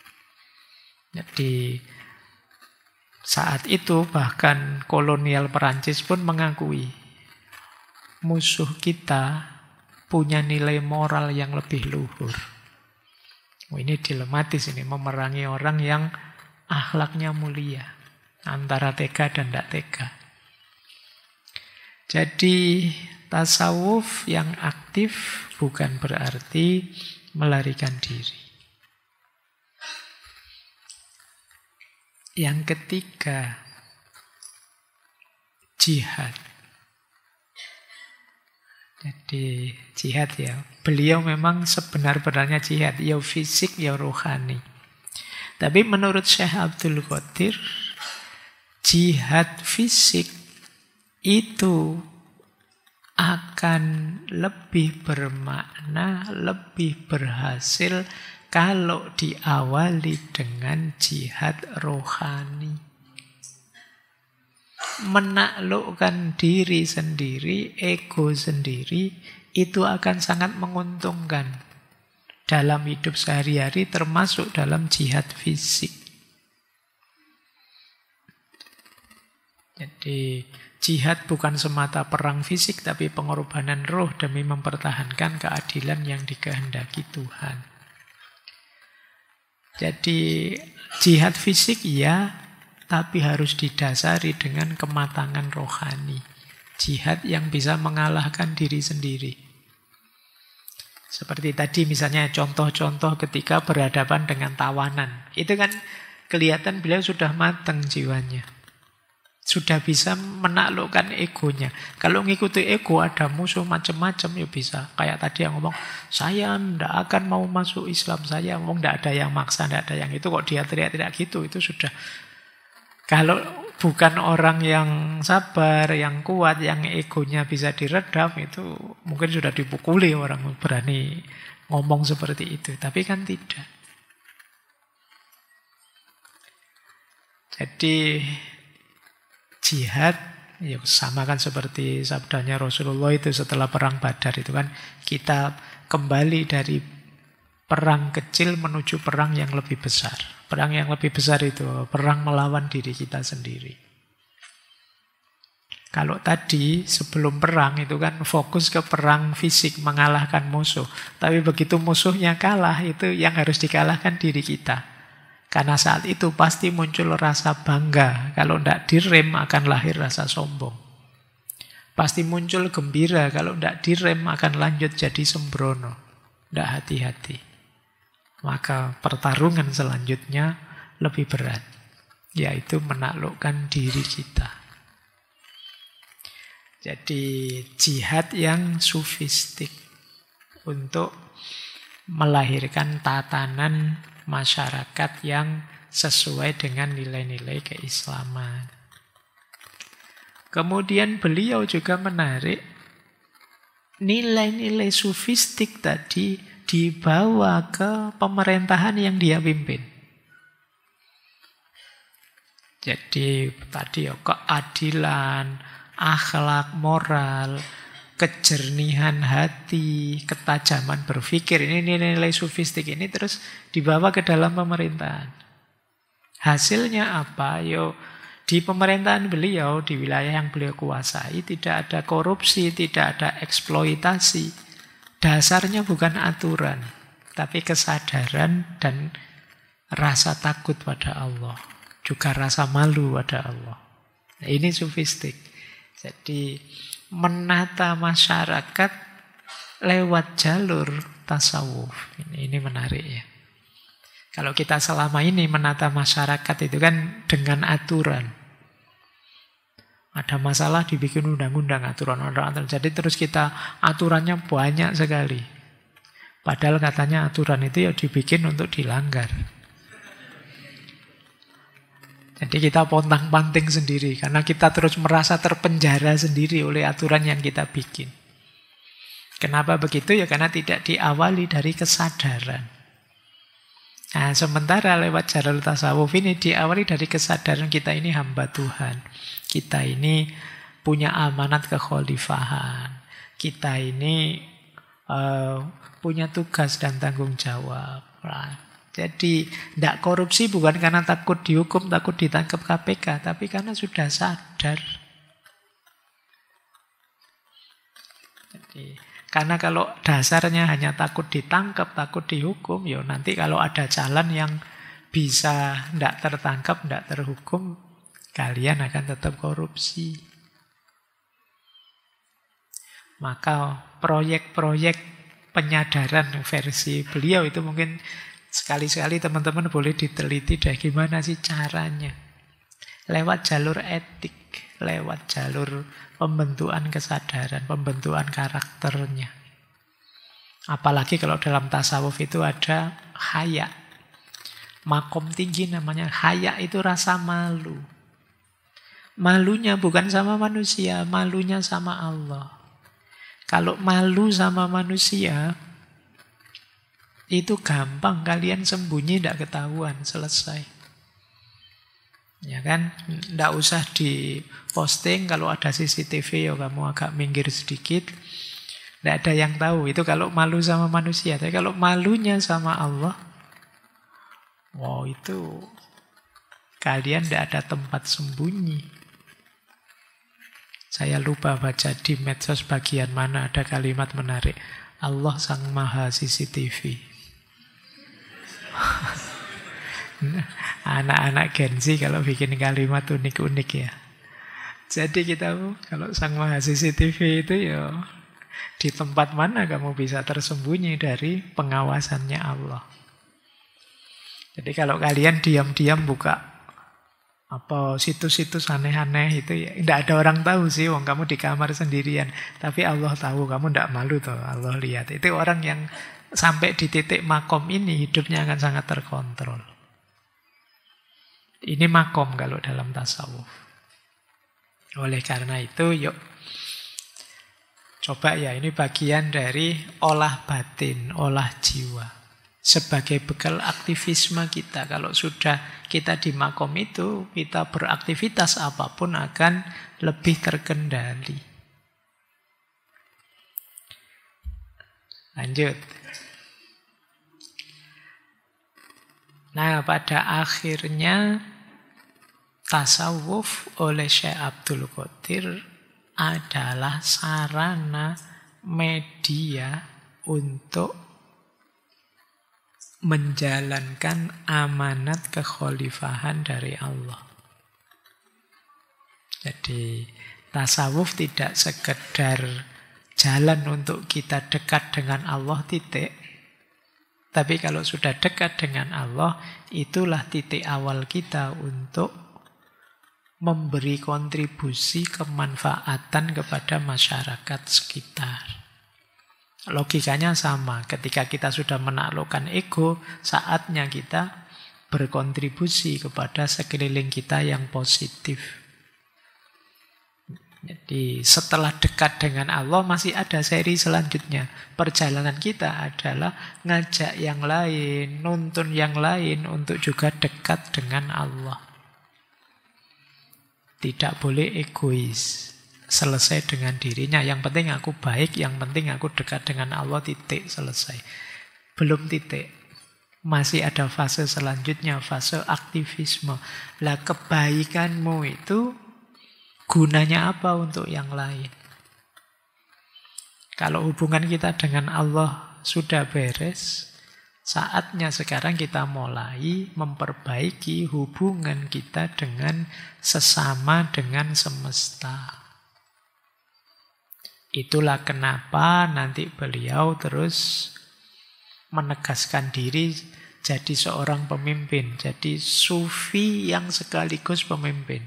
Jadi saat itu bahkan kolonial Perancis pun mengakui musuh kita punya nilai moral yang lebih luhur. Ini dilematis ini, memerangi orang yang akhlaknya mulia, antara tega dan tidak tega. Jadi tasawuf yang aktif bukan berarti melarikan diri. Yang ketiga, jihad. Jadi jihad ya, beliau memang sebenar-benarnya jihad, ya fisik ya rohani. Tapi menurut Syekh Abdul Qadir, jihad fisik itu akan lebih bermakna, lebih berhasil kalau diawali dengan jihad rohani. Menaklukkan diri sendiri, ego sendiri, itu akan sangat menguntungkan dalam hidup sehari-hari, termasuk dalam jihad fisik. Jadi jihad bukan semata perang fisik, tapi pengorbanan roh demi mempertahankan keadilan yang dikehendaki Tuhan. Jadi jihad fisik ya, tapi harus didasari dengan kematangan rohani. Jihad yang bisa mengalahkan diri sendiri. Seperti tadi misalnya contoh-contoh ketika berhadapan dengan tawanan. Itu kan kelihatan beliau sudah matang jiwanya. Sudah bisa menaklukkan egonya. Kalau ngikuti ego ada musuh macam-macam ya bisa. Kayak tadi yang ngomong, saya tidak akan mau masuk Islam. Saya ngomong tidak ada yang maksa, tidak ada yang itu. Kok dia teriak-teriak gitu, itu sudah. Kalau bukan orang yang sabar, yang kuat, yang egonya bisa diredam, itu mungkin sudah dipukuli orang berani ngomong seperti itu. Tapi kan tidak. Jadi jihad ya sama kan seperti sabdanya Rasulullah itu setelah perang Badar itu kan, kita kembali dari perang kecil menuju perang yang lebih besar. Perang yang lebih besar itu perang melawan diri kita sendiri. Kalau tadi sebelum perang itu kan fokus ke perang fisik, mengalahkan musuh. Tapi begitu musuhnya kalah, itu yang harus dikalahkan diri kita. Karena saat itu pasti muncul rasa bangga. Kalau tidak direm akan lahir rasa sombong. Pasti muncul gembira. Kalau tidak direm akan lanjut jadi sembrono. Tidak hati-hati. Maka pertarungan selanjutnya lebih berat. Yaitu menaklukkan diri kita. Jadi jihad yang sufistik. Untuk melahirkan tatanan masyarakat yang sesuai dengan nilai-nilai keislaman. Kemudian beliau juga menarik nilai-nilai sufistik tadi dibawa ke pemerintahan yang dia pimpin. Jadi tadi ya keadilan, akhlak, moral, kejernihan hati, ketajaman berpikir, ini nilai-nilai sufistik ini terus dibawa ke dalam pemerintahan. Hasilnya apa? Yo, di pemerintahan beliau, di wilayah yang beliau kuasai, tidak ada korupsi, tidak ada eksploitasi. Dasarnya bukan aturan, tapi kesadaran dan rasa takut pada Allah, juga rasa malu pada Allah. Nah, ini sufistik. Jadi menata masyarakat lewat jalur tasawuf. Ini menarik ya. Kalau kita selama ini menata masyarakat itu kan dengan aturan. Ada masalah dibikin undang-undang, aturan. Jadi terus kita aturannya banyak sekali. Padahal katanya aturan itu ya dibikin untuk dilanggar. Jadi kita pontang-panting sendiri. Karena kita terus merasa terpenjara sendiri oleh aturan yang kita bikin. Kenapa begitu? Ya karena tidak diawali dari kesadaran. Nah, sementara lewat jalur tasawuf ini diawali dari kesadaran kita ini hamba Tuhan. Kita ini punya amanat kekhalifahan. Kita ini punya tugas dan tanggung jawab. Jadi tidak korupsi bukan karena takut dihukum, takut ditangkap KPK, tapi karena sudah sadar. Jadi karena kalau dasarnya hanya takut ditangkap, takut dihukum, ya nanti kalau ada jalan yang bisa tidak tertangkap, tidak terhukum, kalian akan tetap korupsi. Maka proyek-proyek penyadaran versi beliau itu mungkin sekali-sekali teman-teman boleh diteliti deh gimana sih caranya. Lewat jalur etik, lewat jalur pembentukan kesadaran, pembentukan karakternya. Apalagi kalau dalam tasawuf itu ada haya. Makom tinggi namanya. Haya itu rasa malu. Malunya bukan sama manusia, malunya sama Allah. Kalau malu sama manusia, itu gampang kalian sembunyi, tidak ketahuan, selesai. Ya kan, tidak usah diposting. Kalau ada CCTV ya kamu agak minggir sedikit, tidak ada yang tahu. Itu kalau malu sama manusia. Tapi kalau malunya sama Allah, wow, itu kalian tidak ada tempat sembunyi. Saya lupa baca di medsos bagian mana ada kalimat menarik. Allah sang maha CCTV. Anak-anak Gen Z kalau bikin kalimat unik-unik ya. Jadi kita kalau sang maha CCTV itu ya di tempat mana kamu bisa tersembunyi dari pengawasannya Allah. Jadi kalau kalian diam-diam buka apa situs-situs aneh-aneh itu ya tidak ada orang tahu sih, wong kamu di kamar sendirian. Tapi Allah tahu, kamu tidak malu toh, Allah lihat. Itu orang yang sampai di titik makom ini hidupnya akan sangat terkontrol. Ini makom kalau dalam tasawuf. Oleh karena itu, yuk coba ya, ini bagian dari olah batin, olah jiwa. Sebagai bekal aktivisme kita. Kalau sudah kita di makom itu, kita beraktivitas apapun akan lebih terkendali. Lanjut. Nah, pada akhirnya tasawuf oleh Syekh Abdul Qadir adalah sarana media untuk menjalankan amanat kekhalifahan dari Allah. Jadi tasawuf tidak sekedar jalan untuk kita dekat dengan Allah, titik. Tapi kalau sudah dekat dengan Allah, itulah titik awal kita untuk memberi kontribusi kemanfaatan kepada masyarakat sekitar. Logikanya sama, ketika kita sudah menaklukkan ego, saatnya kita berkontribusi kepada sekeliling kita yang positif. Jadi setelah dekat dengan Allah masih ada seri selanjutnya. Perjalanan kita adalah ngajak yang lain, nuntun yang lain untuk juga dekat dengan Allah. Tidak boleh egois. Selesai dengan dirinya. Yang penting aku baik, yang penting aku dekat dengan Allah, titik, selesai. Belum titik. Masih ada fase selanjutnya, fase aktivisme. Lah kebaikanmu itu gunanya apa untuk yang lain? Kalau hubungan kita dengan Allah sudah beres, Saatnya sekarang kita mulai memperbaiki hubungan kita dengan sesama, dengan semesta. Itulah kenapa nanti beliau terus menegaskan diri jadi seorang pemimpin, jadi sufi yang sekaligus pemimpin.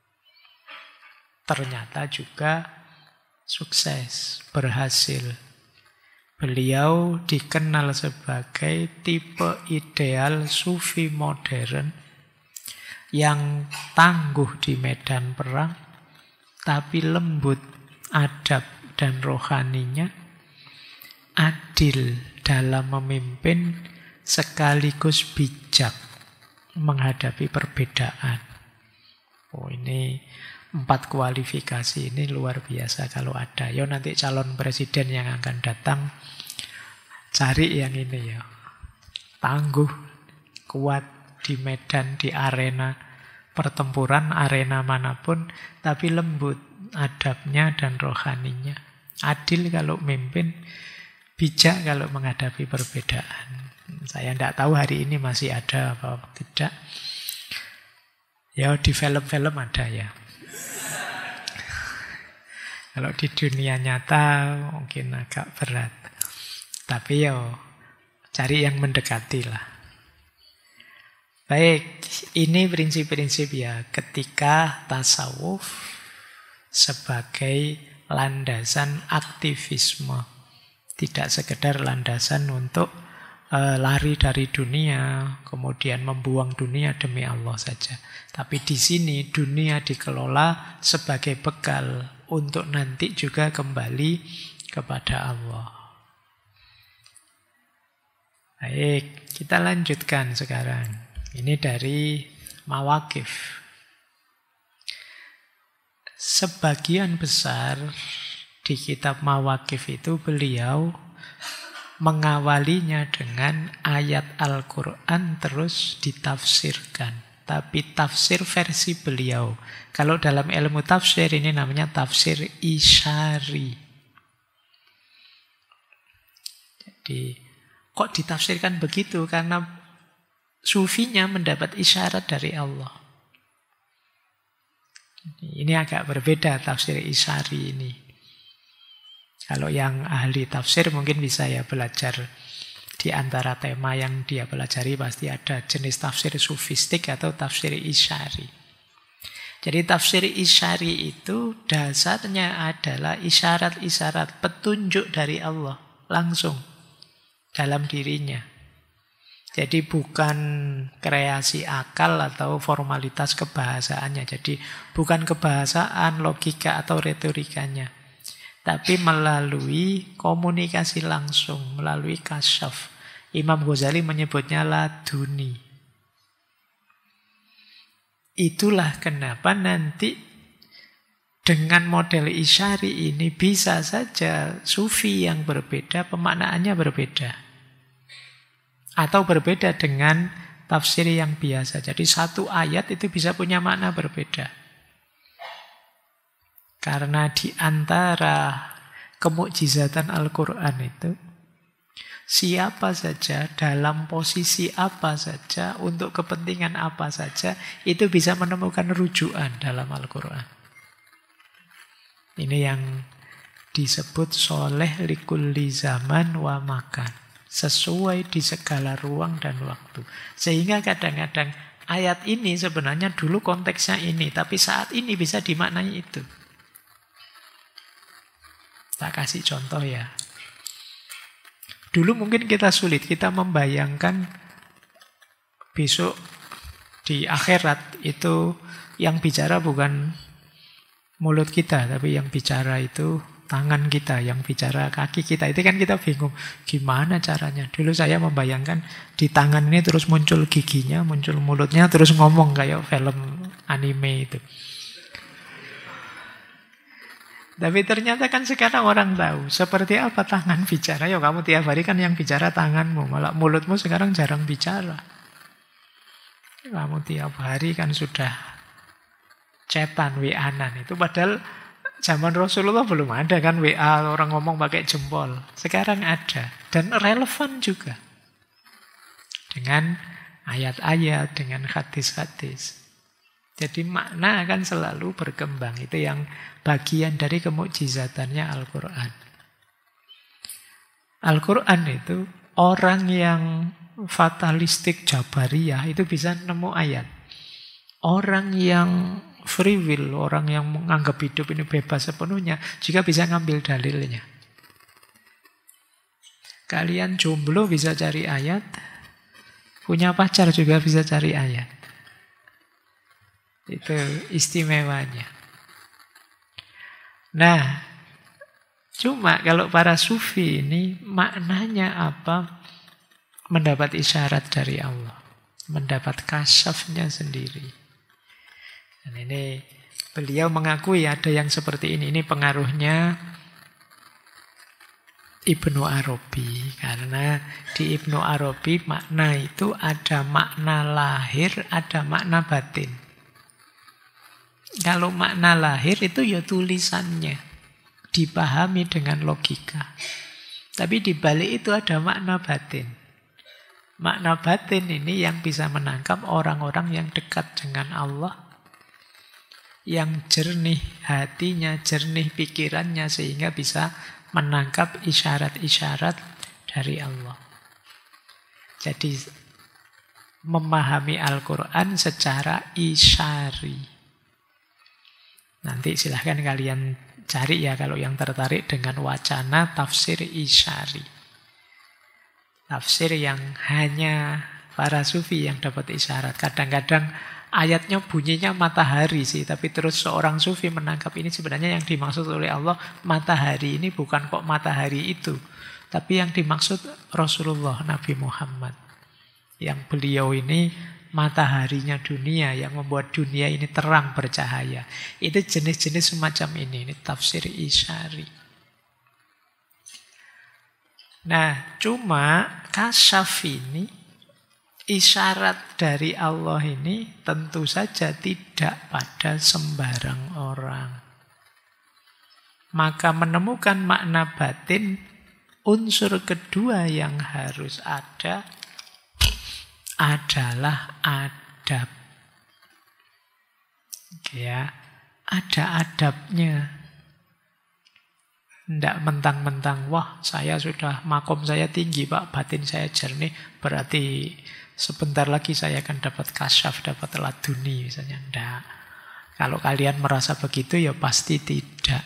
Ternyata juga sukses, berhasil. Beliau dikenal sebagai tipe ideal sufi modern yang tangguh di medan perang, tapi lembut adab dan rohaninya, adil dalam memimpin, sekaligus bijak menghadapi perbedaan. Oh, ini 4 kualifikasi ini luar biasa kalau ada. Ya nanti calon presiden yang akan datang, cari yang ini ya. Tangguh, kuat di medan, di arena pertempuran, arena manapun, tapi lembut adabnya dan rohaninya. Adil kalau mimpin, bijak kalau menghadapi perbedaan. Saya tidak tahu hari ini masih ada apa tidak. Ya di film-film ada ya. Kalau di dunia nyata mungkin agak berat. Tapi ya cari yang mendekati lah. Baik, ini prinsip-prinsip ya ketika tasawuf sebagai landasan aktivisme. Tidak sekedar landasan untuk lari dari dunia, kemudian membuang dunia demi Allah saja. Tapi di sini dunia dikelola sebagai bekal untuk nanti juga kembali kepada Allah. Baik, kita lanjutkan sekarang. Ini dari Mawaqif. Sebagian besar di kitab Mawaqif itu beliau mengawalinya dengan ayat Al-Quran terus ditafsirkan. Tapi tafsir versi beliau. Kalau dalam ilmu tafsir ini namanya tafsir isyari. Jadi kok ditafsirkan begitu? Karena sufinya mendapat isyarat dari Allah. Ini agak berbeda tafsir isyari ini. Kalau yang ahli tafsir mungkin bisa ya belajar di antara tema yang dia pelajari pasti ada jenis tafsir sufistik atau tafsir isyari. Jadi tafsir isyari itu dasarnya adalah isyarat-isyarat petunjuk dari Allah langsung dalam dirinya. Jadi bukan kreasi akal atau formalitas kebahasaannya. Jadi bukan kebahasaan, logika atau retorikanya. Tapi melalui komunikasi langsung, melalui kasyaf. Imam Ghazali menyebutnya laduni. Itulah kenapa nanti dengan model isyari ini bisa saja sufi yang berbeda, pemaknaannya berbeda. Atau berbeda dengan tafsir yang biasa. Jadi satu ayat itu bisa punya makna berbeda. Karena di antara kemukjizatan Al-Quran itu, siapa saja, dalam posisi apa saja, untuk kepentingan apa saja, itu bisa menemukan rujukan dalam Al-Quran. Ini yang disebut soleh likulli zaman wa makan. Sesuai di segala ruang dan waktu. Sehingga kadang-kadang ayat ini sebenarnya dulu konteksnya ini, tapi saat ini bisa dimaknai itu. Tak kasih contoh ya. Dulu mungkin kita sulit, kita membayangkan besok di akhirat itu yang bicara bukan mulut kita, tapi yang bicara itu tangan kita, yang bicara kaki kita. Itu kan kita bingung, gimana caranya. Dulu saya membayangkan di tangan ini terus muncul giginya, muncul mulutnya, terus ngomong kayak film anime itu. Tapi ternyata kan sekarang orang tahu seperti apa tangan bicara. Ya kamu tiap hari kan yang bicara tanganmu, malah mulutmu sekarang jarang bicara. Kamu tiap hari kan sudah chatan, WA-an itu. Padahal zaman Rasulullah belum ada kan WA, orang ngomong pakai jempol. Sekarang ada dan relevan juga. dengan ayat-ayat, dengan hadis-hadis. Jadi makna akan selalu berkembang. Itu yang bagian dari kemukjizatannya Al-Quran. Al-Quran itu orang yang fatalistik Jabariyah itu bisa nemu ayat. Orang yang free will, orang yang menganggap hidup ini bebas sepenuhnya, juga bisa ngambil dalilnya. Kalian jomblo bisa cari ayat, punya pacar juga bisa cari ayat. Itu istimewanya. Nah, cuma kalau para sufi ini maknanya apa? Mendapat isyarat dari Allah. Mendapat kasyafnya sendiri. Dan ini beliau mengakui ada yang seperti ini. Ini pengaruhnya Ibnu Arabi. Karena di Ibnu Arabi makna itu ada makna lahir, ada makna batin. Kalau makna lahir itu ya tulisannya. Dipahami dengan logika. Tapi di balik itu ada makna batin. Makna batin ini yang bisa menangkap orang-orang yang dekat dengan Allah. Yang jernih hatinya, jernih pikirannya, sehingga bisa menangkap isyarat-isyarat dari Allah. Jadi memahami Al-Quran secara isyari. Nanti silahkan kalian cari ya kalau yang tertarik dengan wacana tafsir isyari. Tafsir yang hanya para sufi yang dapat isyarat. Kadang-kadang ayatnya bunyinya matahari sih, tapi terus seorang sufi menangkap ini sebenarnya yang dimaksud oleh Allah matahari ini bukan kok matahari itu, tapi yang dimaksud Rasulullah Nabi Muhammad. Yang beliau ini mataharinya dunia, yang membuat dunia ini terang bercahaya. Itu jenis-jenis semacam ini tafsir isyari. Nah, cuma kasyaf ini, isyarat dari Allah ini tentu saja tidak pada sembarang orang. Maka menemukan makna batin, unsur kedua yang harus ada adalah adab. Ya, ada adabnya. Tidak mentang-mentang, wah saya sudah, makom saya tinggi Pak, batin saya jernih, berarti sebentar lagi saya akan dapat kasyaf, dapat laduni misalnya. Tidak. Kalau kalian merasa begitu ya pasti tidak.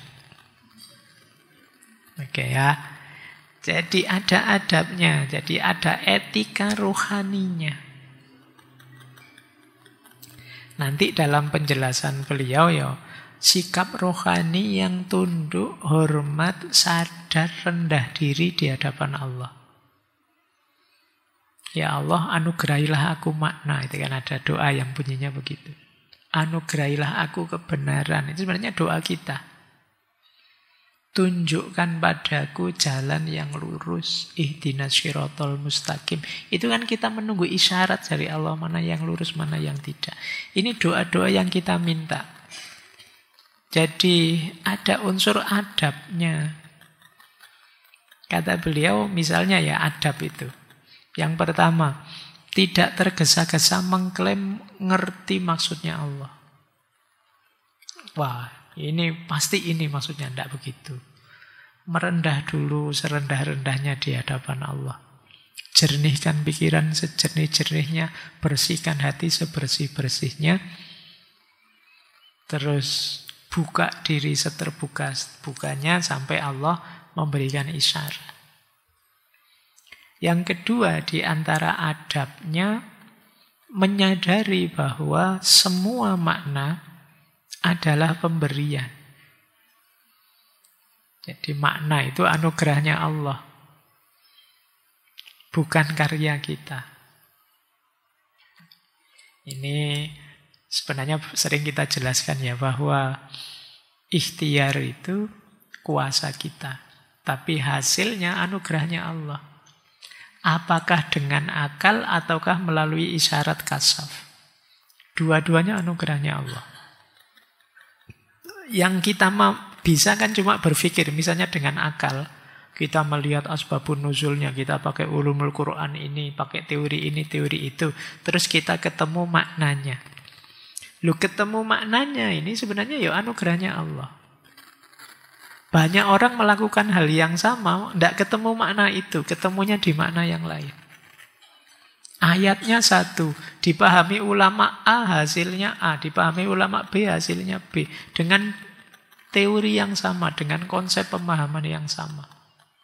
Oke ya. Jadi ada adabnya, jadi ada etika rohaninya. Nanti dalam penjelasan beliau ya, sikap rohani yang tunduk, hormat, sadar, rendah diri di hadapan Allah. Ya Allah, anugerahilah aku makna. Itu kan ada doa yang bunyinya begitu. Anugerahilah aku kebenaran. Itu sebenarnya doa kita. Tunjukkan padaku jalan yang lurus. Ihdinas syiratal mustaqim. Itu kan kita menunggu isyarat dari Allah, mana yang lurus, mana yang tidak. Ini doa-doa yang kita minta. Jadi ada unsur adabnya. Kata beliau misalnya ya adab itu. Yang pertama, tidak tergesa-gesa mengklaim ngerti maksudnya Allah. Wah, ini pasti ini maksudnya, tidak begitu. Merendah dulu serendah-rendahnya di hadapan Allah. Jernihkan pikiran sejernih-jernihnya, bersihkan hati sebersih-bersihnya. Terus buka diri seterbuka-bukanya sampai Allah memberikan isyarat. Yang kedua di antara adabnya, menyadari bahwa semua makna adalah pemberian. Jadi makna itu anugerahnya Allah, bukan karya kita. Ini sebenarnya sering kita jelaskan ya, bahwa ikhtiar itu kuasa kita, tapi hasilnya anugerahnya Allah. Apakah dengan akal ataukah melalui isyarat kasyaf? Dua-duanya anugerahnya Allah. Yang kita bisa kan cuma berpikir, misalnya dengan akal, Kita melihat asbabun nuzulnya, kita pakai ulumul Quran ini, pakai teori ini, teori itu. Terus kita ketemu maknanya. Lu ketemu maknanya ini sebenarnya ya anugerahnya Allah. Banyak orang melakukan hal yang sama, tidak ketemu makna itu, ketemunya di makna yang lain. Ayatnya satu, dipahami ulama A hasilnya A, dipahami ulama B hasilnya B. Dengan teori yang sama, dengan konsep pemahaman yang sama.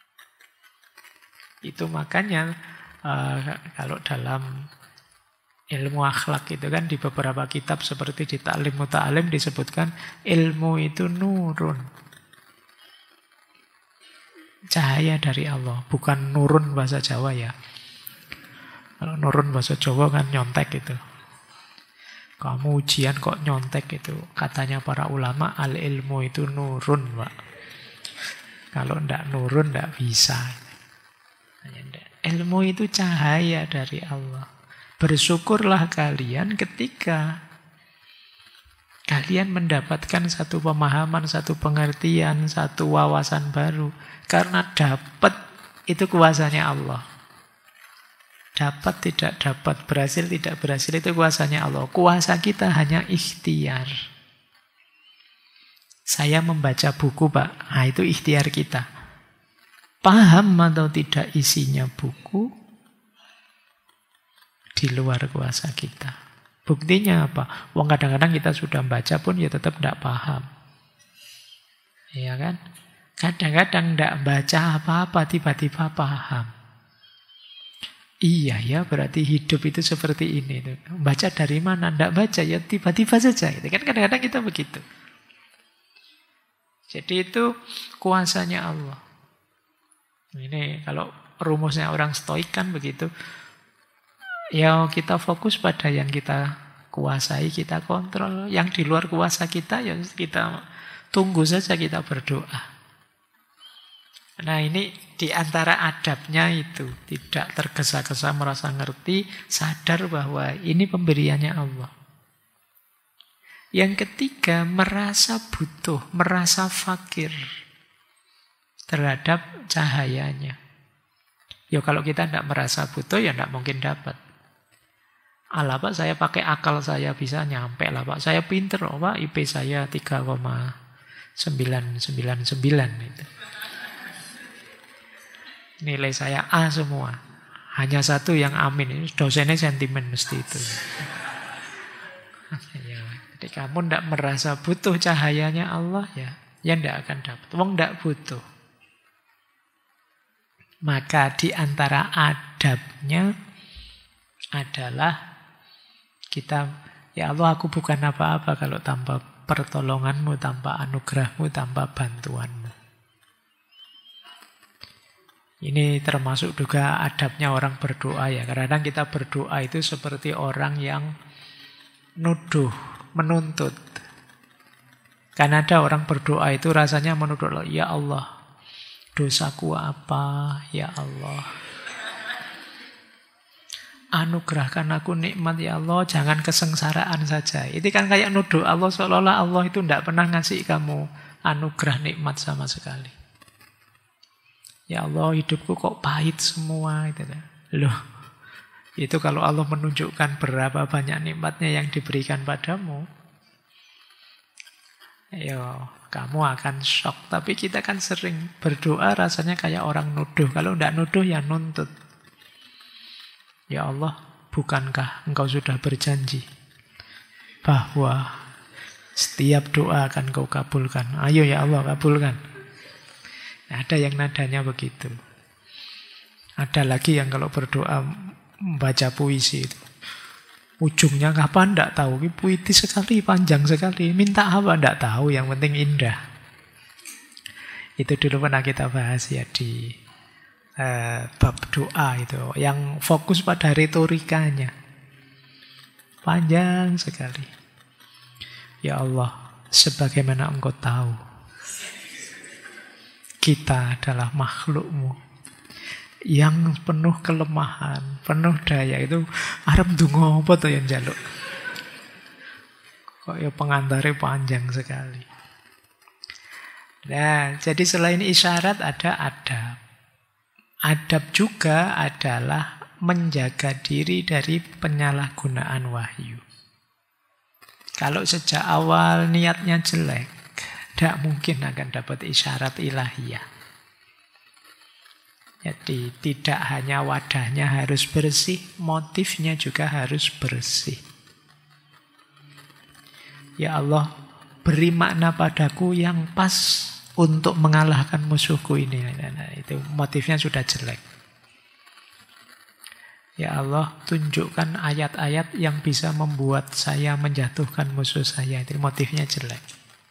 Itu makanya kalau dalam ilmu akhlak itu kan di beberapa kitab seperti di Ta'lim Muta'alim disebutkan ilmu itu nurun. Cahaya dari Allah, bukan nurun bahasa Jawa ya. Kalau nurun bahasa Jawa kan nyontek itu. Kamu ujian kok nyontek itu. Katanya para ulama al ilmu itu nurun, Pak. Kalau ndak nurun ndak bisa. Ilmu itu cahaya dari Allah. Bersyukurlah kalian ketika kalian mendapatkan satu pemahaman, satu pengertian, satu wawasan baru. Karena dapat itu kuasanya Allah. Dapat tidak dapat, berhasil tidak berhasil itu kuasanya Allah. Kuasa kita hanya ikhtiar. Saya membaca buku, Pak. Nah, itu ikhtiar kita. Paham atau tidak isinya buku di luar kuasa kita. Buktinya apa? Wong kadang-kadang kita sudah baca pun ya tetap tidak paham. Iya kan? Kadang-kadang tidak baca apa-apa tiba-tiba paham. Iya ya, berarti hidup itu seperti ini. Baca dari mana? Tidak baca ya tiba-tiba saja. Kan kadang-kadang kita begitu. Jadi itu kuasanya Allah. Ini kalau rumusnya orang stoik kan begitu. Ya kita fokus pada yang kita kuasai, kita kontrol. Yang di luar kuasa kita ya kita tunggu saja, kita berdoa. Nah ini di antara adabnya itu. Tidak tergesa-gesa merasa ngerti, sadar bahwa ini pemberiannya Allah. Yang ketiga, merasa butuh, merasa fakir terhadap cahayanya. Ya kalau kita tidak merasa butuh, ya tidak mungkin dapat. Alah Pak, saya pakai akal saya bisa nyampe lah Pak. Saya pinter loh Pak, IP saya 3,999 itu. Nilai saya A semua. Hanya satu yang amin. Dosennya sentimen mesti itu. Jadi kamu tidak merasa butuh cahayanya Allah, ya tidak akan dapat. Wong tidak butuh. Maka di antara adabnya adalah kita, ya Allah aku bukan apa-apa kalau tanpa pertolonganmu, tanpa anugerahmu, tanpa bantuanmu. Ini termasuk juga adabnya orang berdoa ya. Kadang kita berdoa itu seperti orang yang nuduh, menuntut. Karena ada orang berdoa itu rasanya menuduh, ya Allah, dosaku apa, ya Allah. Anugerahkan aku nikmat, ya Allah, jangan kesengsaraan saja. Itu kan kayak nuduh Allah, seolah-olah Allah itu tidak pernah ngasih kamu anugerah nikmat sama sekali. Ya Allah, hidupku kok pahit semua. Loh, itu kalau Allah menunjukkan berapa banyak nikmatnya yang diberikan padamu, ya kamu akan shock. Tapi kita kan sering berdoa rasanya kayak orang nuduh. Kalau tidak nuduh ya nuntut. Ya Allah, bukankah Engkau sudah berjanji bahwa setiap doa akan Kau kabulkan? Ayo ya Allah, kabulkan. Ada yang nadanya begitu. Ada lagi yang kalau berdoa membaca puisi itu. Ujungnya kapan tidak tahu. Puitis sekali, panjang sekali. Minta apa tidak tahu, yang penting indah. Itu dulu pernah kita bahas ya di bab doa itu. Yang fokus pada retorikanya. Panjang sekali. Ya Allah, sebagaimana Engkau tahu, kita adalah makhluk-Mu yang penuh kelemahan, penuh daya. Itu arep ndonga apa to yang njaluk? Kok ya pengantare panjang sekali. Nah, jadi selain isyarat ada adab. Adab juga adalah menjaga diri dari penyalahgunaan wahyu. Kalau sejak awal niatnya jelek, tidak mungkin akan dapat isyarat ilahiyah. Jadi tidak hanya wadahnya harus bersih, motifnya juga harus bersih. Ya Allah, beri makna padaku yang pas untuk mengalahkan musuhku ini. Nah, itu motifnya sudah jelek. Ya Allah, tunjukkan ayat-ayat yang bisa membuat saya menjatuhkan musuh saya. Itu motifnya jelek.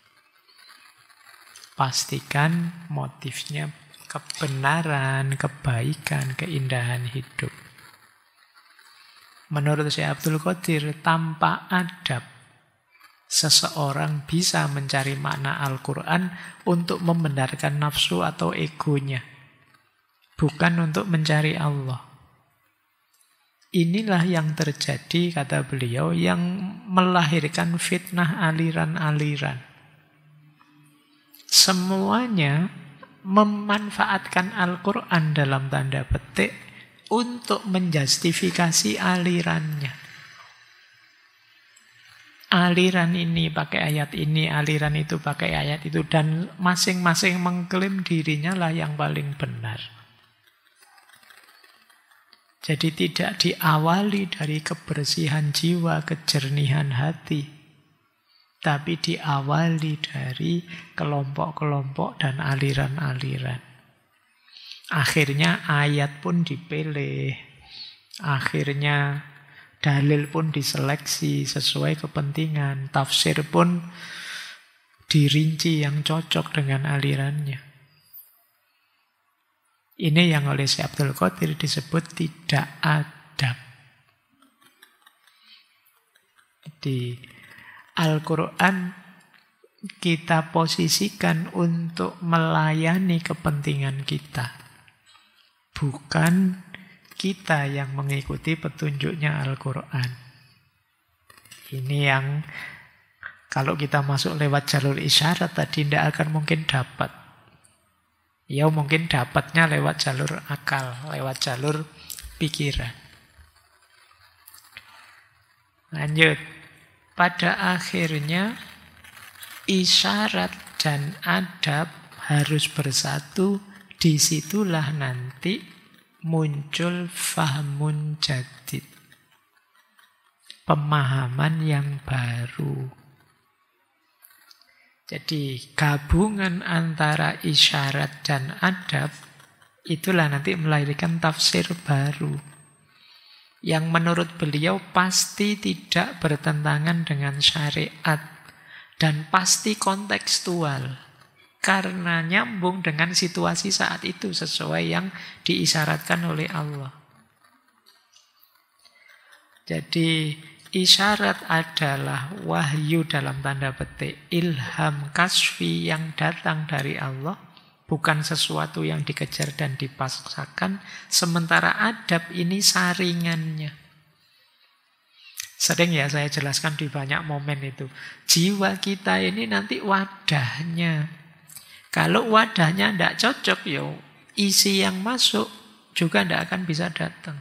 Pastikan motifnya kebenaran, kebaikan, keindahan hidup. Menurut Syekh Abdul Qadir, tanpa adab, seseorang bisa mencari makna Al-Quran untuk membenarkan nafsu atau egonya. Bukan untuk mencari Allah. Inilah yang terjadi, kata beliau, yang melahirkan fitnah aliran-aliran. Semuanya memanfaatkan Al-Quran dalam tanda petik untuk menjustifikasi alirannya. Aliran ini pakai ayat ini, aliran itu pakai ayat itu, dan masing-masing mengklaim dirinya lah yang paling benar. Jadi tidak diawali dari kebersihan jiwa, kejernihan hati, tapi diawali dari kelompok-kelompok dan aliran-aliran. Akhirnya ayat pun dipilih, akhirnya dalil pun diseleksi sesuai kepentingan, tafsir pun dirinci yang cocok dengan alirannya. Ini yang oleh Syekh Abdul Qadir disebut tidak adab. Di Al-Quran kita posisikan untuk melayani kepentingan kita. Bukan kita yang mengikuti petunjuknya Al-Quran. Ini yang kalau kita masuk lewat jalur isyarat tadi tidak akan mungkin dapat. Ya mungkin dapatnya lewat jalur akal, lewat jalur pikiran. Lanjut. Pada akhirnya isyarat dan adab harus bersatu. Disitulah nanti muncul fahmun jadid. Pemahaman yang baru. Jadi gabungan antara isyarat dan adab itulah nanti melahirkan tafsir baru. Yang menurut beliau pasti tidak bertentangan dengan syariat. Dan pasti kontekstual. Karena nyambung dengan situasi saat itu sesuai yang diisyaratkan oleh Allah. Jadi isyarat adalah wahyu dalam tanda petik, ilham kasfi yang datang dari Allah, bukan sesuatu yang dikejar dan dipaksakan, sementara adab ini saringannya. Sering ya saya jelaskan di banyak momen itu. Jiwa kita ini nanti wadahnya. Kalau wadahnya tidak cocok, isi yang masuk juga tidak akan bisa datang.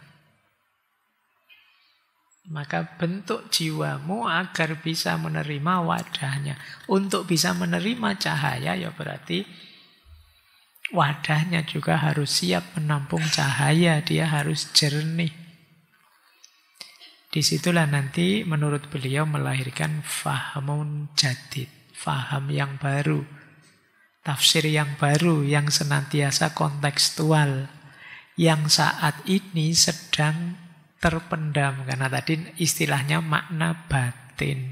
Maka bentuk jiwamu agar bisa menerima wadahnya. Untuk bisa menerima cahaya ya berarti wadahnya juga harus siap menampung cahaya. Dia harus jernih. Disitulah nanti menurut beliau melahirkan fahamun jadid. Faham yang baru. Tafsir yang baru yang senantiasa kontekstual. Yang saat ini sedang terpendam, karena tadi istilahnya makna batin.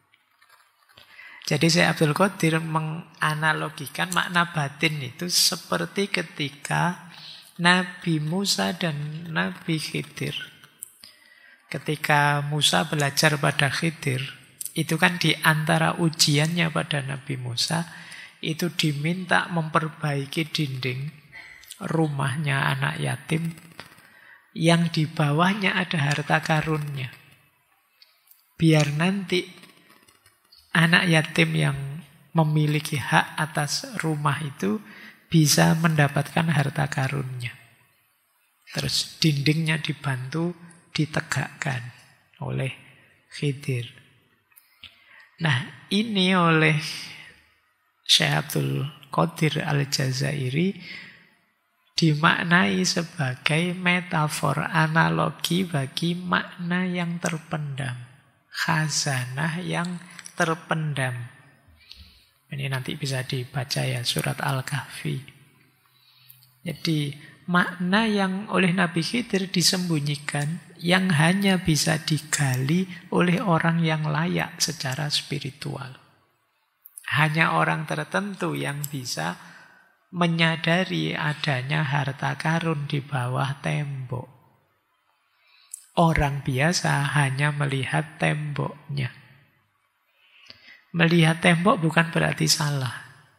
Jadi Syekh Abdul Qadir menganalogikan makna batin itu seperti ketika Nabi Musa dan Nabi Khidir. Ketika Musa belajar pada Khidir, itu kan di antara ujiannya pada Nabi Musa, itu diminta memperbaiki dinding rumahnya anak yatim, yang di bawahnya ada harta karunnya. Biar nanti anak yatim yang memiliki hak atas rumah itu bisa mendapatkan harta karunnya. Terus dindingnya dibantu ditegakkan oleh Khidir. Nah, ini oleh Syekh Abdul Qadir Al-Jazairi dimaknai sebagai metafor, analogi bagi makna yang terpendam, khazanah yang terpendam. Ini nanti bisa dibaca ya, surat Al-Kahfi. Jadi makna yang oleh Nabi Khidir disembunyikan, yang hanya bisa digali oleh orang yang layak secara spiritual. Hanya orang tertentu yang bisa menyadari adanya harta karun di bawah tembok. Orang biasa hanya melihat temboknya. Melihat tembok bukan berarti salah.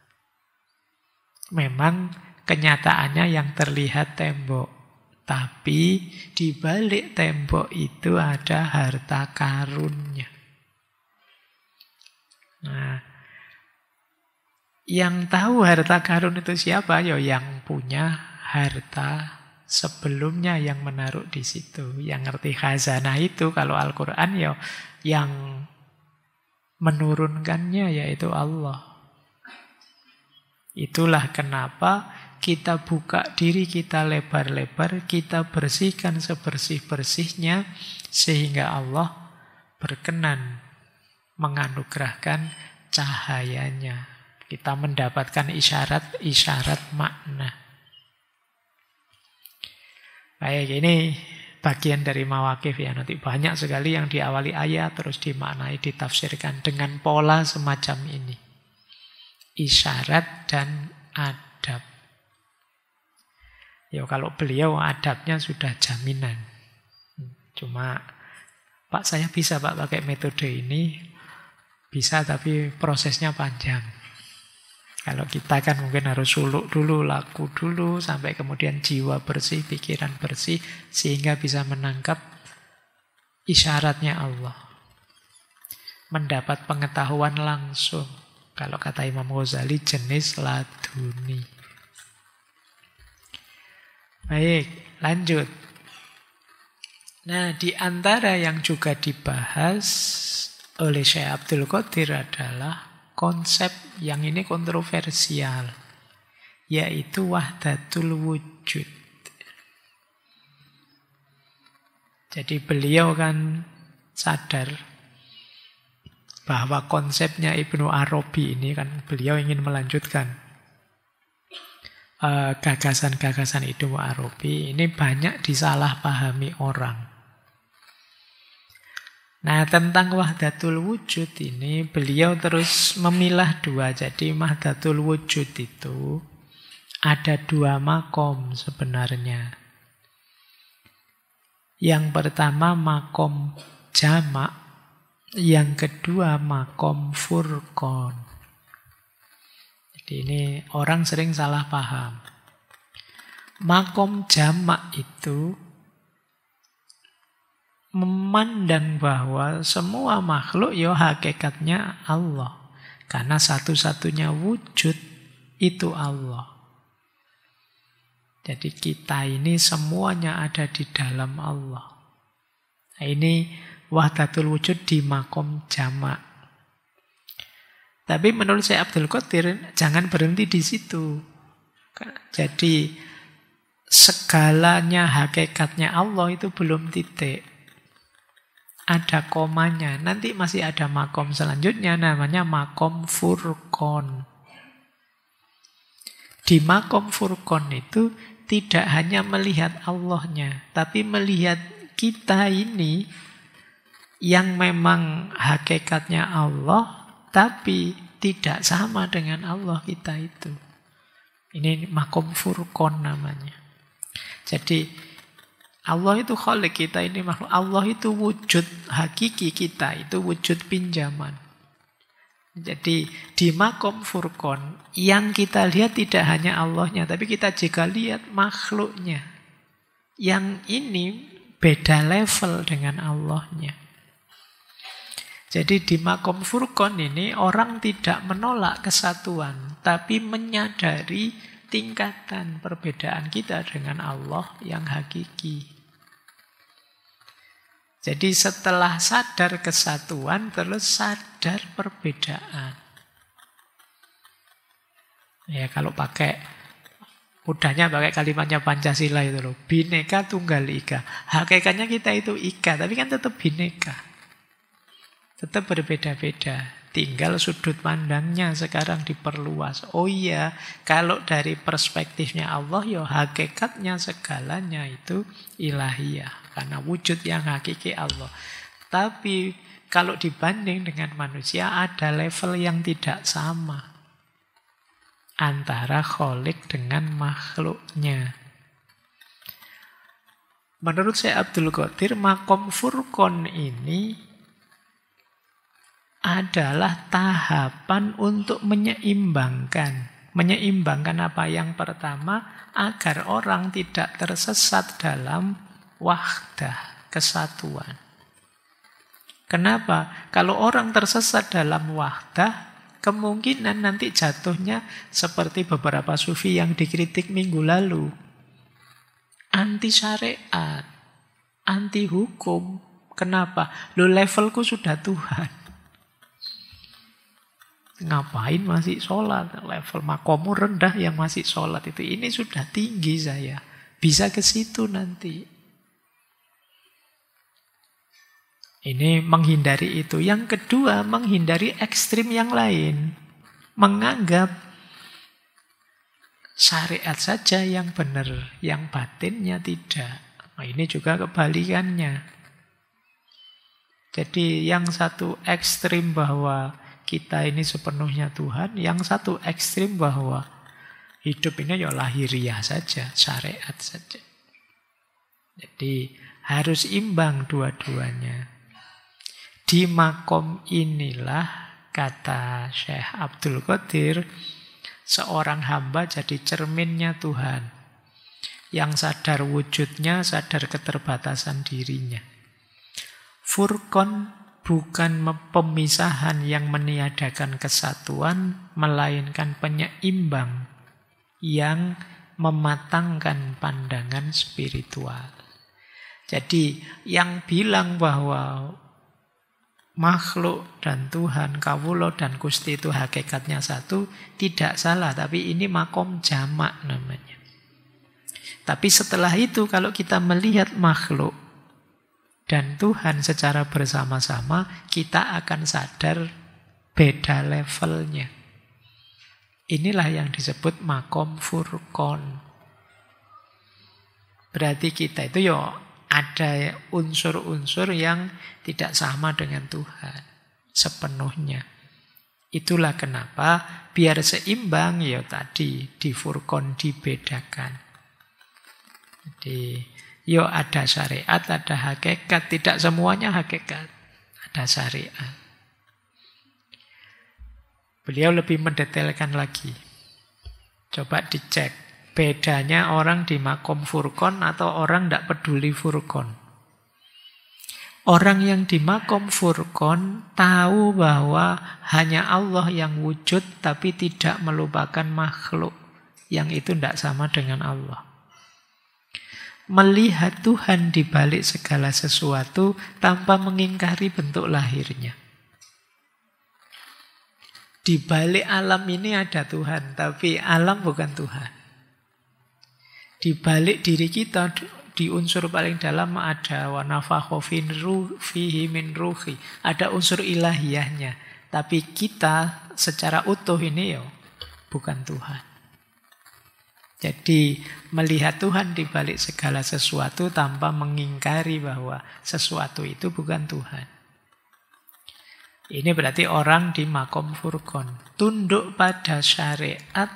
Memang kenyataannya yang terlihat tembok. Tapi di balik tembok itu ada harta karunnya. Nah, yang tahu harta karun itu siapa? Ya yang punya harta sebelumnya yang menaruh di situ. Yang ngerti khazanah itu kalau Al-Quran ya yang menurunkannya yaitu Allah. Itulah kenapa kita buka diri kita lebar-lebar, kita bersihkan sebersih-bersihnya sehingga Allah berkenan menganugerahkan cahayanya. Kita mendapatkan isyarat-isyarat makna. Baik, ini bagian dari mawakif ya. Nanti banyak sekali yang diawali ayat terus dimaknai, ditafsirkan dengan pola semacam ini. Isyarat dan adab. Ya kalau beliau adabnya sudah jaminan. Cuma, Pak saya bisa Pak pakai metode ini. Bisa tapi prosesnya panjang. Kalau kita kan mungkin harus suluk dulu, laku dulu, sampai kemudian jiwa bersih, pikiran bersih, sehingga bisa menangkap isyaratnya Allah. Mendapat pengetahuan langsung. Kalau kata Imam Ghazali, jenis laduni. Baik, lanjut. Nah, di antara yang juga dibahas oleh Syekh Abdul Qadir adalah konsep yang ini kontroversial, yaitu wahdatul wujud. Jadi beliau kan sadar bahwa konsepnya Ibnu Arabi ini kan beliau ingin melanjutkan gagasan-gagasan Ibnu Arabi ini banyak disalahpahami orang. Nah, tentang wahdatul wujud ini beliau terus memilah dua. Jadi wahdatul wujud itu ada dua makom sebenarnya. Yang pertama makom jamak, yang kedua makom furqan. Jadi ini orang sering salah paham. Makom jamak itu memandang bahwa semua makhluk ya hakikatnya Allah. Karena satu-satunya wujud itu Allah. Jadi kita ini semuanya ada di dalam Allah. Nah, ini wahdatul wujud di makom jamak. Tapi menurut saya Abdul Qadir jangan berhenti di situ. Jadi segalanya hakikatnya Allah itu belum titik. Ada komanya. Nanti masih ada makom selanjutnya namanya makom furqan. Di makom furqan itu tidak hanya melihat Allahnya, tapi melihat kita ini yang memang hakikatnya Allah, tapi tidak sama dengan Allah kita itu. Ini makom furqan namanya. Jadi Allah itu khalik, kita ini makhluk. Allah itu wujud hakiki kita, itu wujud pinjaman. Jadi di makom furqan yang kita lihat tidak hanya Allahnya, tapi kita juga lihat makhluknya. Yang ini beda level dengan Allahnya. Jadi di makom furqan ini orang tidak menolak kesatuan, tapi menyadari tingkatan perbedaan kita dengan Allah yang hakiki. Jadi setelah sadar kesatuan, terus sadar perbedaan. Ya kalau mudahnya pakai kalimatnya Pancasila itu loh. Bhinneka Tunggal Ika. Hakikatnya kita itu ika, tapi kan tetap bhinneka. Tetap berbeda-beda. Tinggal sudut pandangnya sekarang diperluas. Oh iya, kalau dari perspektifnya Allah, ya hakikatnya segalanya itu ilahiyah. Karena wujud yang hakiki Allah. Tapi kalau dibanding dengan manusia, ada level yang tidak sama antara Khalik dengan makhluknya. Menurut Syekh Abdul Qadir, makom furqan ini adalah tahapan untuk menyeimbangkan. Menyeimbangkan apa? Yang pertama, agar orang tidak tersesat dalam wahdah, kesatuan. Kenapa? Kalau orang tersesat dalam wahdah, kemungkinan nanti jatuhnya seperti beberapa sufi yang dikritik minggu lalu. Anti syariat, anti hukum. Kenapa? Lo levelku sudah Tuhan. Ngapain masih sholat? Level makomu rendah yang masih sholat itu. Ini sudah tinggi saya. Bisa ke situ nanti. Ini menghindari itu. Yang kedua, menghindari ekstrim yang lain. Menganggap syariat saja yang benar, yang batinnya tidak. Nah, ini juga kebalikannya. Jadi yang satu ekstrim bahwa kita ini sepenuhnya Tuhan, yang satu ekstrim bahwa hidup ini ya lahiriah saja, syariat saja. Jadi harus imbang dua-duanya. Di makom inilah, kata Syekh Abdul Qadir, seorang hamba jadi cerminnya Tuhan. Yang sadar wujudnya, sadar keterbatasan dirinya. Furqan bukan pemisahan yang meniadakan kesatuan, melainkan penyeimbang yang mematangkan pandangan spiritual. Jadi yang bilang bahwa makhluk dan Tuhan, kawula dan Gusti itu hakikatnya satu, tidak salah, tapi ini makom jamak namanya. Tapi setelah itu kalau kita melihat makhluk dan Tuhan secara bersama-sama, kita akan sadar beda levelnya. Inilah yang disebut makom furqan. Berarti kita itu ya ada unsur-unsur yang tidak sama dengan Tuhan sepenuhnya. Itulah kenapa biar seimbang ya tadi di furqan dibedakan. Jadi yo ada syariat, ada hakikat. Tidak semuanya hakikat. Ada syariat. Beliau lebih mendetailkan lagi. Coba dicek. Bedanya orang di makom furqan atau orang tidak peduli furqan. Orang yang di makom furqan tahu bahwa hanya Allah yang wujud, tapi tidak melupakan makhluk. Yang itu tidak sama dengan Allah. Melihat Tuhan di balik segala sesuatu tanpa mengingkari bentuk lahirnya. Di balik alam ini ada Tuhan, tapi alam bukan Tuhan. Di balik diri kita, di unsur paling dalam ada wa nafakha fihi min ruhi. Ada unsur ilahiyahnya, tapi kita secara utuh ini ya bukan Tuhan. Jadi melihat Tuhan di balik segala sesuatu tanpa mengingkari bahwa sesuatu itu bukan Tuhan. Ini berarti orang di makom furqan. Tunduk pada syariat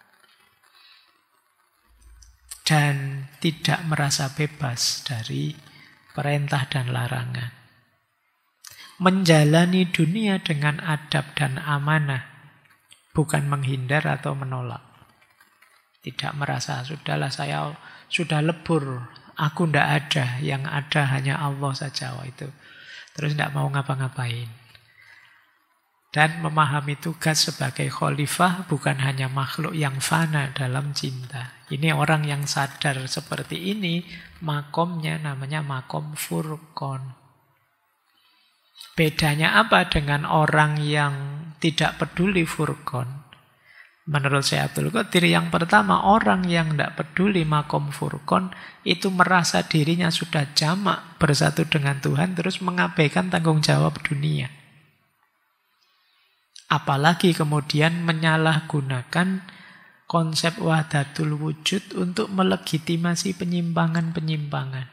dan tidak merasa bebas dari perintah dan larangan. Menjalani dunia dengan adab dan amanah, bukan menghindar atau menolak. Tidak merasa, sudahlah saya sudah lebur, aku tidak ada, yang ada hanya Allah saja. Wah, itu terus tidak mau ngapa-ngapain. Dan memahami tugas sebagai khalifah bukan hanya makhluk yang fana dalam cinta. Ini orang yang sadar seperti ini, makomnya namanya makom furqan. Bedanya apa dengan orang yang tidak peduli furqan? Menurut Syekh Abdul Qadir, yang pertama, orang yang tidak peduli makom furqan itu merasa dirinya sudah jamak bersatu dengan Tuhan, terus mengabaikan tanggung jawab dunia. Apalagi kemudian menyalahgunakan konsep wahdatul wujud untuk melegitimasi penyimpangan-penyimpangan.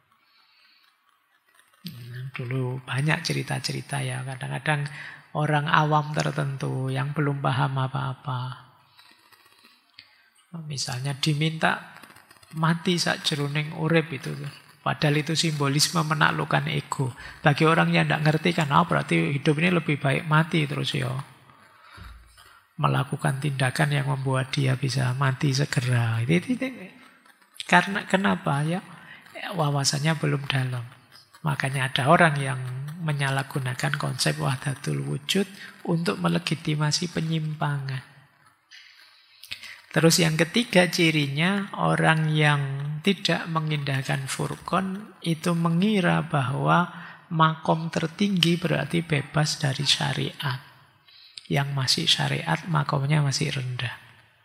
Dulu banyak cerita-cerita ya, kadang-kadang orang awam tertentu yang belum paham apa-apa. Misalnya diminta mati sakjroning urip itu. Padahal itu simbolisme menaklukkan ego. Bagi orang yang tidak ngerti kan, berarti hidup ini lebih baik mati terus ya. Melakukan tindakan yang membuat dia bisa mati segera. Karena kenapa ya? Wawasannya belum dalam. Makanya ada orang yang menyalahgunakan konsep wahdatul wujud untuk melegitimasi penyimpangan. Terus yang ketiga cirinya, orang yang tidak mengindahkan furqan itu mengira bahwa makom tertinggi berarti bebas dari syariat. Yang masih syariat, makomnya masih rendah.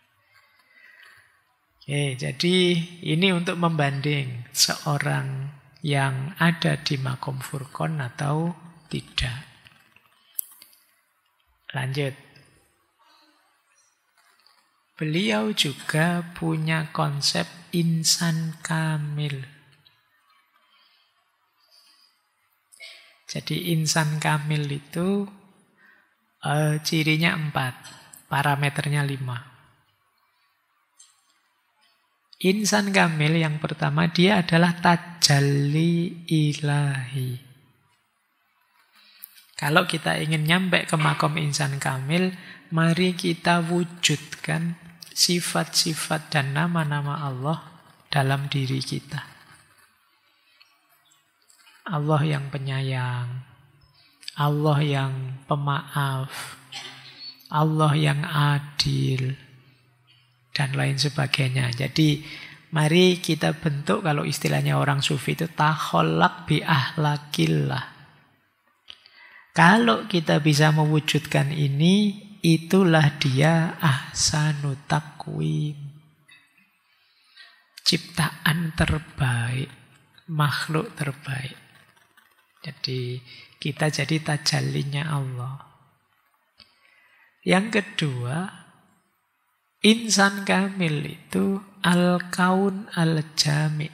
Oke, jadi ini untuk membanding seorang yang ada di makom furqan atau tidak. Lanjut. Beliau juga punya konsep insan kamil. Jadi insan kamil itu cirinya 4, parameternya 5. Insan kamil yang pertama, dia adalah tajalli ilahi. Kalau kita ingin nyampe ke makom insan kamil, mari kita wujudkan sifat-sifat dan nama-nama Allah dalam diri kita. Allah yang penyayang, Allah yang pemaaf, Allah yang adil, dan lain sebagainya. Jadi mari kita bentuk, kalau istilahnya orang sufi itu takholak bi ahlakillah. Kalau kita bisa mewujudkan ini, itulah dia ahsanu taqwim. Ciptaan terbaik, makhluk terbaik. Jadi kita jadi tajallinya Allah. Yang kedua, insan kamil itu al-kaun al-jami'.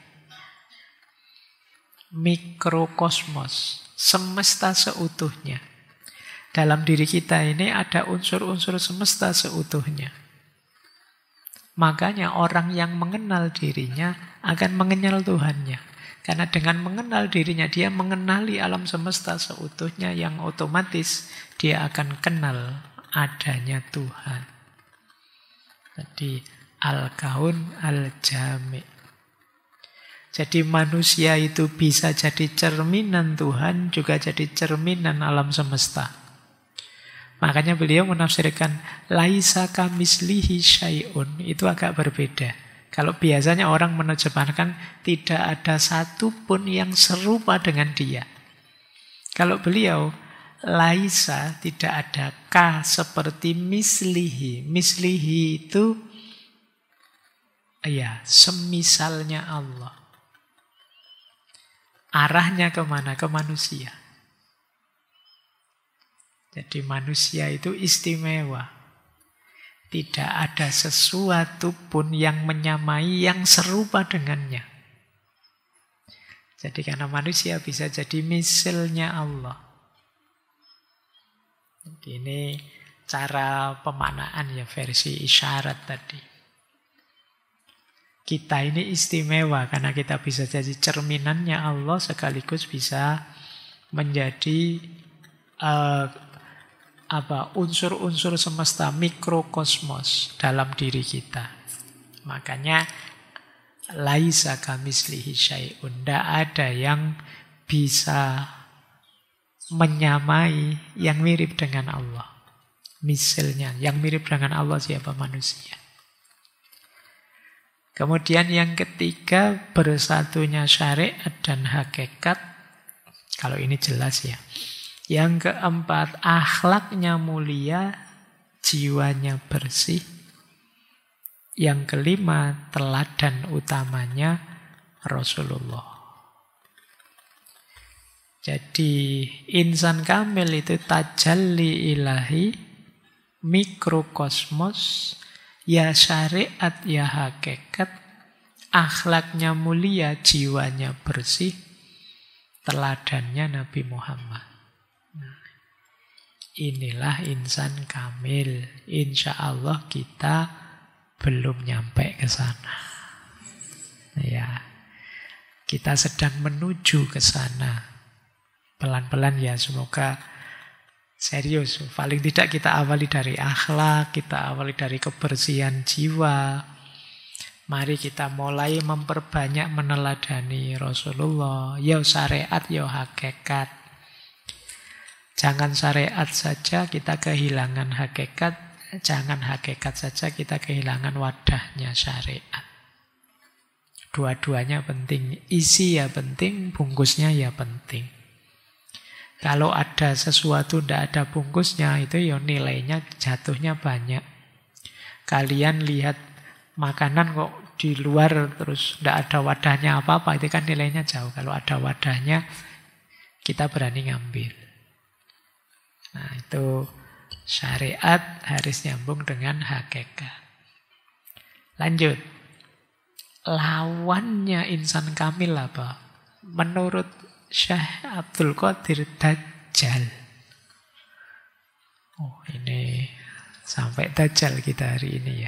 Mikrokosmos, semesta seutuhnya. Dalam diri kita ini ada unsur-unsur semesta seutuhnya. Makanya orang yang mengenal dirinya akan mengenal Tuhannya. Karena dengan mengenal dirinya, dia mengenali alam semesta seutuhnya, yang otomatis dia akan kenal adanya Tuhan. Jadi al-kaun al-jami'. Jadi manusia itu bisa jadi cerminan Tuhan, juga jadi cerminan alam semesta. Makanya beliau menafsirkan laisa kamislihi syai'un, itu agak berbeda. Kalau biasanya orang menerjemahkan tidak ada satupun yang serupa dengan dia. Kalau beliau laisa, tidak ada ka seperti mislihi. Mislihi itu ya semisalnya Allah. Arahnya kemana? Ke manusia. Jadi manusia itu istimewa. Tidak ada sesuatu pun yang menyamai, yang serupa dengannya. Jadi karena manusia bisa jadi misalnya Allah. Jadi ini cara pemaknaan ya, versi isyarat tadi. Kita ini istimewa karena kita bisa jadi cerminannya Allah, sekaligus bisa menjadi unsur-unsur semesta, mikrokosmos dalam diri kita. Makanya laisa kamislihi syai'un, tidak ada yang bisa menyamai, yang mirip dengan Allah. misalnya. Yang mirip dengan Allah siapa? Manusia. Kemudian yang ketiga, bersatunya syariat dan hakikat. Kalau ini jelas ya. Yang keempat, akhlaknya mulia, jiwanya bersih. Yang kelima, teladan utamanya Rasulullah. Jadi insan kamil itu tajalli ilahi, mikrokosmos, ya syariat, ya hakikat, akhlaknya mulia, jiwanya bersih, teladannya Nabi Muhammad. Nah, inilah insan kamil. Insya Allah kita belum nyampe ke sana. Ya, kita sedang menuju ke sana. Pelan-pelan ya, semoga serius. Paling tidak kita awali dari akhlak, kita awali dari kebersihan jiwa. Mari kita mulai memperbanyak meneladani Rasulullah. Ya syariat, ya hakikat. Jangan syariat saja kita kehilangan hakikat. Jangan hakikat saja kita kehilangan wadahnya syariat. Dua-duanya penting. Isi ya penting, bungkusnya ya penting. Kalau ada sesuatu tidak ada bungkusnya, itu ya nilainya jatuhnya banyak. Kalian lihat makanan kok di luar terus tidak ada wadahnya apa-apa, itu kan nilainya jauh. Kalau ada wadahnya, kita berani ngambil. Nah, itu syariat harus nyambung dengan hakikat. Lanjut. Lawannya insan kamil apa? Menurut Syekh Abdul Qadir, Dajjal. Oh, ini sampai Dajjal kita hari ini ya.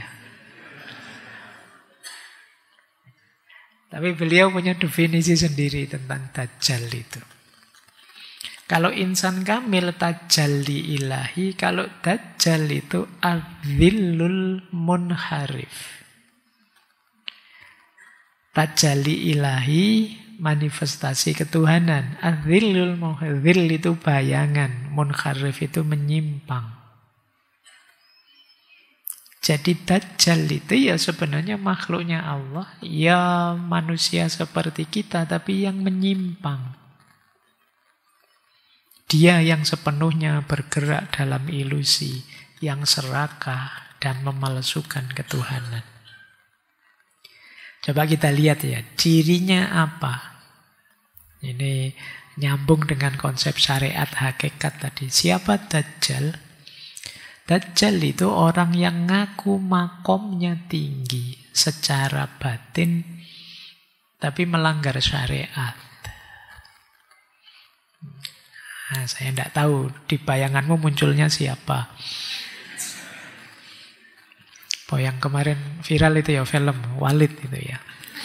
Tapi beliau punya definisi sendiri tentang Dajjal itu. Kalau insan kamil tajalli ilahi, kalau Dajjal itu adzillul munharif. Tajalli ilahi, manifestasi ketuhanan. Adzillul munharif itu bayangan, munharif itu menyimpang. Jadi Dajjal itu ya sebenarnya makhluknya Allah, ya manusia seperti kita, tapi yang menyimpang. Dia yang sepenuhnya bergerak dalam ilusi, yang serakah dan memalsukan ketuhanan. Coba kita lihat ya, cirinya apa? Ini nyambung dengan konsep syariat hakikat tadi. Siapa Dajjal? Dajjal itu orang yang ngaku makomnya tinggi secara batin, tapi melanggar syariat. Nah, saya tidak tahu di bayanganmu munculnya siapa. Oh, yang kemarin viral itu ya film Walid itu ya.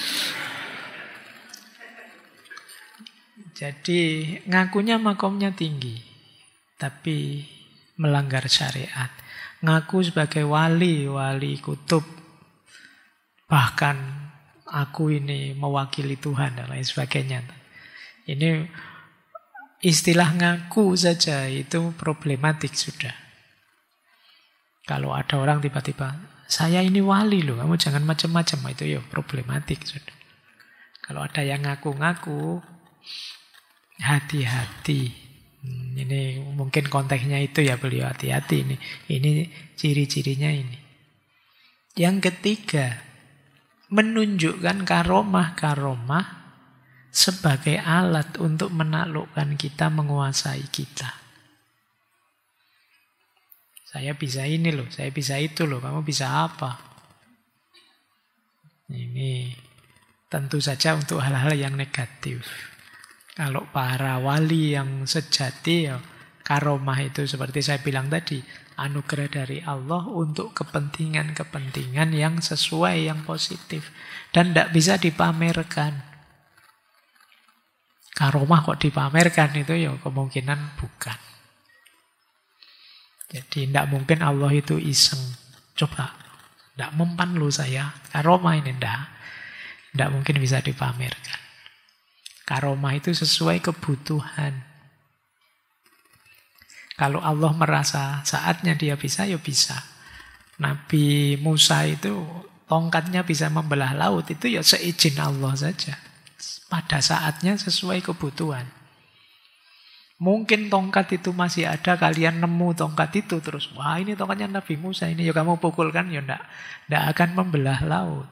Jadi ngakunya makomnya tinggi, tapi melanggar syariat. Ngaku sebagai wali kutub. Bahkan aku ini mewakili Tuhan dan lain sebagainya. Ini istilah ngaku saja itu problematik sudah. Kalau ada orang tiba-tiba, saya ini wali loh, kamu jangan macam-macam, itu ya problematik sudah. Kalau ada yang ngaku-ngaku, hati-hati. Ini mungkin konteksnya itu ya, beliau hati-hati ini. Ini ciri-cirinya ini. Yang ketiga, menunjukkan karomah-karomah sebagai alat untuk menaklukkan kita, menguasai kita. Saya bisa ini loh, saya bisa itu loh, kamu bisa apa? Ini tentu saja untuk hal-hal yang negatif. Kalau para wali yang sejati, ya, karomah itu seperti saya bilang tadi, anugerah dari Allah untuk kepentingan-kepentingan yang sesuai, yang positif. Dan tidak bisa dipamerkan. Karomah kok dipamerkan itu ya kemungkinan bukan. Jadi tidak mungkin Allah itu iseng. Coba, tidak mempan lu saya. Karomah ini tidak mungkin bisa dipamerkan. Karomah itu sesuai kebutuhan. Kalau Allah merasa saatnya dia bisa, ya bisa. Nabi Musa itu tongkatnya bisa membelah laut, itu ya seizin Allah saja. Pada saatnya sesuai kebutuhan. Mungkin tongkat itu masih ada, kalian nemu tongkat itu, terus, wah ini tongkatnya Nabi Musa, ini ya kamu pukulkan, ya enggak akan membelah laut.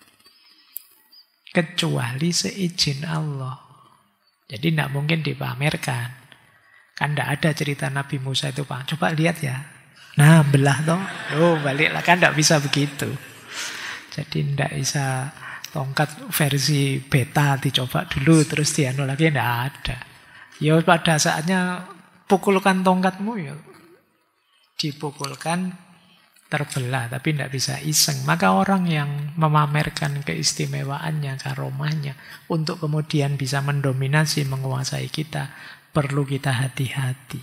Kecuali seizin Allah. Jadi enggak mungkin dipamerkan. Kan enggak ada cerita Nabi Musa itu, Pak. Coba lihat ya. Nah, belah toh. Oh, baliklah, kan enggak bisa begitu. Jadi enggak bisa tongkat versi beta dicoba dulu, terus dianu lagi, enggak ada. Ya pada saatnya pukulkan tongkatmu, ya dipukulkan terbelah, tapi tidak bisa iseng. Maka orang yang memamerkan keistimewaannya, karomahnya, untuk kemudian bisa mendominasi, menguasai kita, perlu kita hati-hati.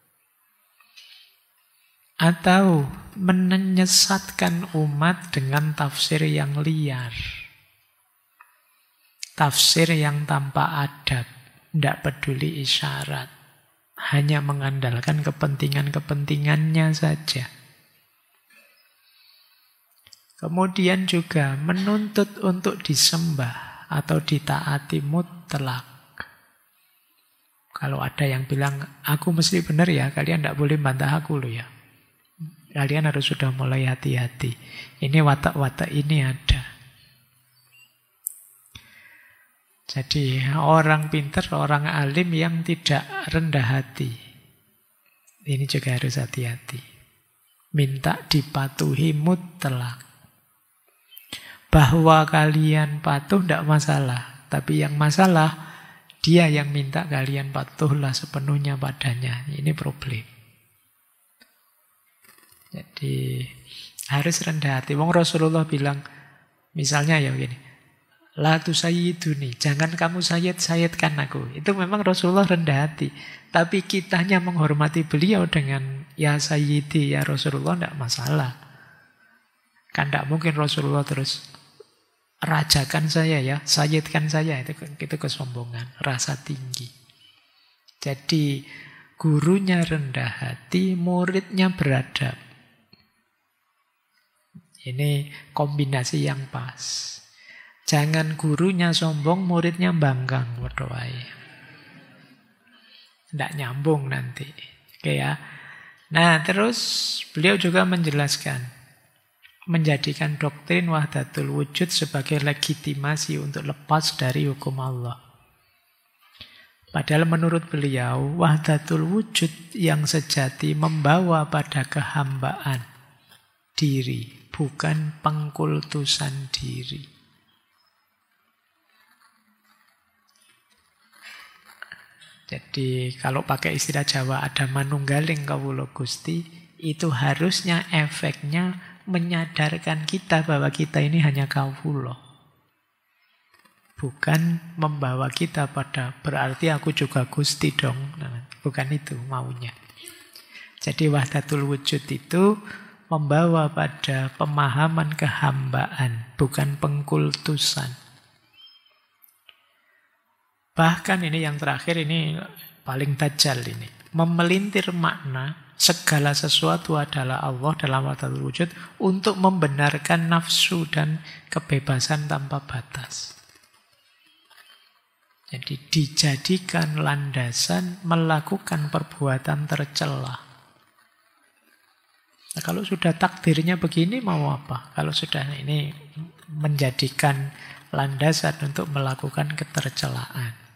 Atau menyesatkan umat dengan tafsir yang liar. Tafsir yang tanpa adab. Tidak peduli isyarat. Hanya mengandalkan kepentingan-kepentingannya saja. Kemudian juga menuntut untuk disembah atau ditaati mutlak. Kalau ada yang bilang, aku mesti benar ya, kalian tidak boleh bantah aku loh ya. Kalian harus sudah mulai hati-hati. Ini watak-watak ini ada. Jadi orang pintar, orang alim yang tidak rendah hati. Ini juga harus hati-hati. Minta dipatuhi mutlak. Bahwa kalian patuh tidak masalah. Tapi yang masalah, dia yang minta kalian patuhlah sepenuhnya padanya. Ini problem. Jadi harus rendah hati. Wong Rasulullah bilang, misalnya ya begini, la tusayyiduni, jangan kamu sayyidkan aku. Itu memang Rasulullah rendah hati. Tapi kitanya menghormati beliau dengan ya sayyidi, ya Rasulullah, tidak masalah. Kan tidak mungkin Rasulullah terus rajakan saya ya, sayyidkan saya. Itu kesombongan, rasa tinggi. Jadi gurunya rendah hati, muridnya beradab. Ini kombinasi yang pas. Jangan gurunya sombong, muridnya bangkang. Tidak nyambung nanti. Oke ya. Nah, terus beliau juga menjelaskan, menjadikan doktrin wahdatul wujud sebagai legitimasi untuk lepas dari hukum Allah. Padahal menurut beliau, wahdatul wujud yang sejati membawa pada kehambaan diri, bukan pengkultusan diri. Jadi kalau pakai istilah Jawa ada manunggaling kawula Gusti, itu harusnya efeknya menyadarkan kita bahwa kita ini hanya kawula. Bukan membawa kita pada berarti aku juga Gusti dong. Nah, bukan itu maunya. Jadi wahdatul wujud itu membawa pada pemahaman kehambaan, bukan pengkultusan. Bahkan ini yang terakhir, ini paling tajal ini. Memelintir makna segala sesuatu adalah Allah dalam wahdatul wujud untuk membenarkan nafsu dan kebebasan tanpa batas. Jadi dijadikan landasan melakukan perbuatan tercela. Nah, kalau sudah takdirnya begini mau apa? Kalau sudah ini menjadikan landasan untuk melakukan ketercelaan.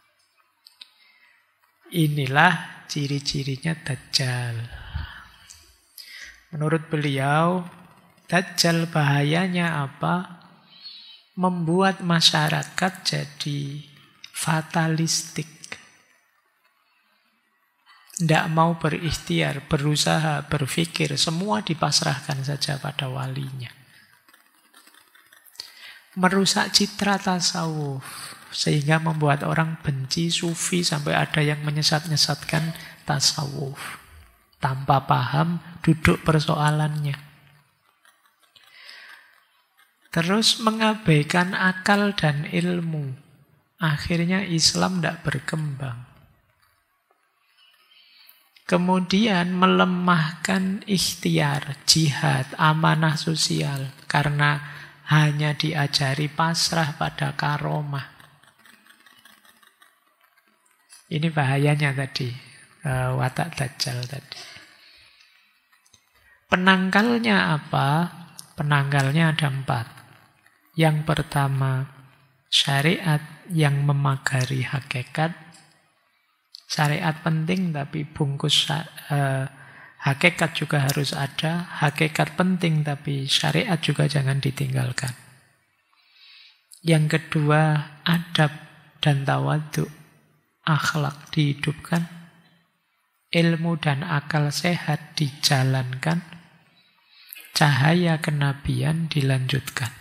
Inilah ciri-cirinya Dajjal. Menurut beliau, Dajjal bahayanya apa? Membuat masyarakat jadi fatalistik. Tidak mau berikhtiar, berusaha, berpikir, semua dipasrahkan saja pada walinya. Merusak citra tasawuf, sehingga membuat orang benci sufi sampai ada yang menyesat-nyesatkan tasawuf. Tanpa paham duduk persoalannya. Terus mengabaikan akal dan ilmu. Akhirnya Islam tidak berkembang. Kemudian melemahkan ikhtiar, jihad, amanah sosial. Karena hanya diajari pasrah pada karomah. Ini bahayanya tadi, watak Dajjal tadi. Penangkalnya apa? Penangkalnya ada 4. Yang pertama, syariat yang memagari hakikat. Syariat penting tapi bungkus hakikat juga harus ada. Hakikat penting tapi syariat juga jangan ditinggalkan. Yang kedua, adab dan tawadhu. Akhlak dihidupkan. Ilmu dan akal sehat dijalankan. Cahaya kenabian dilanjutkan.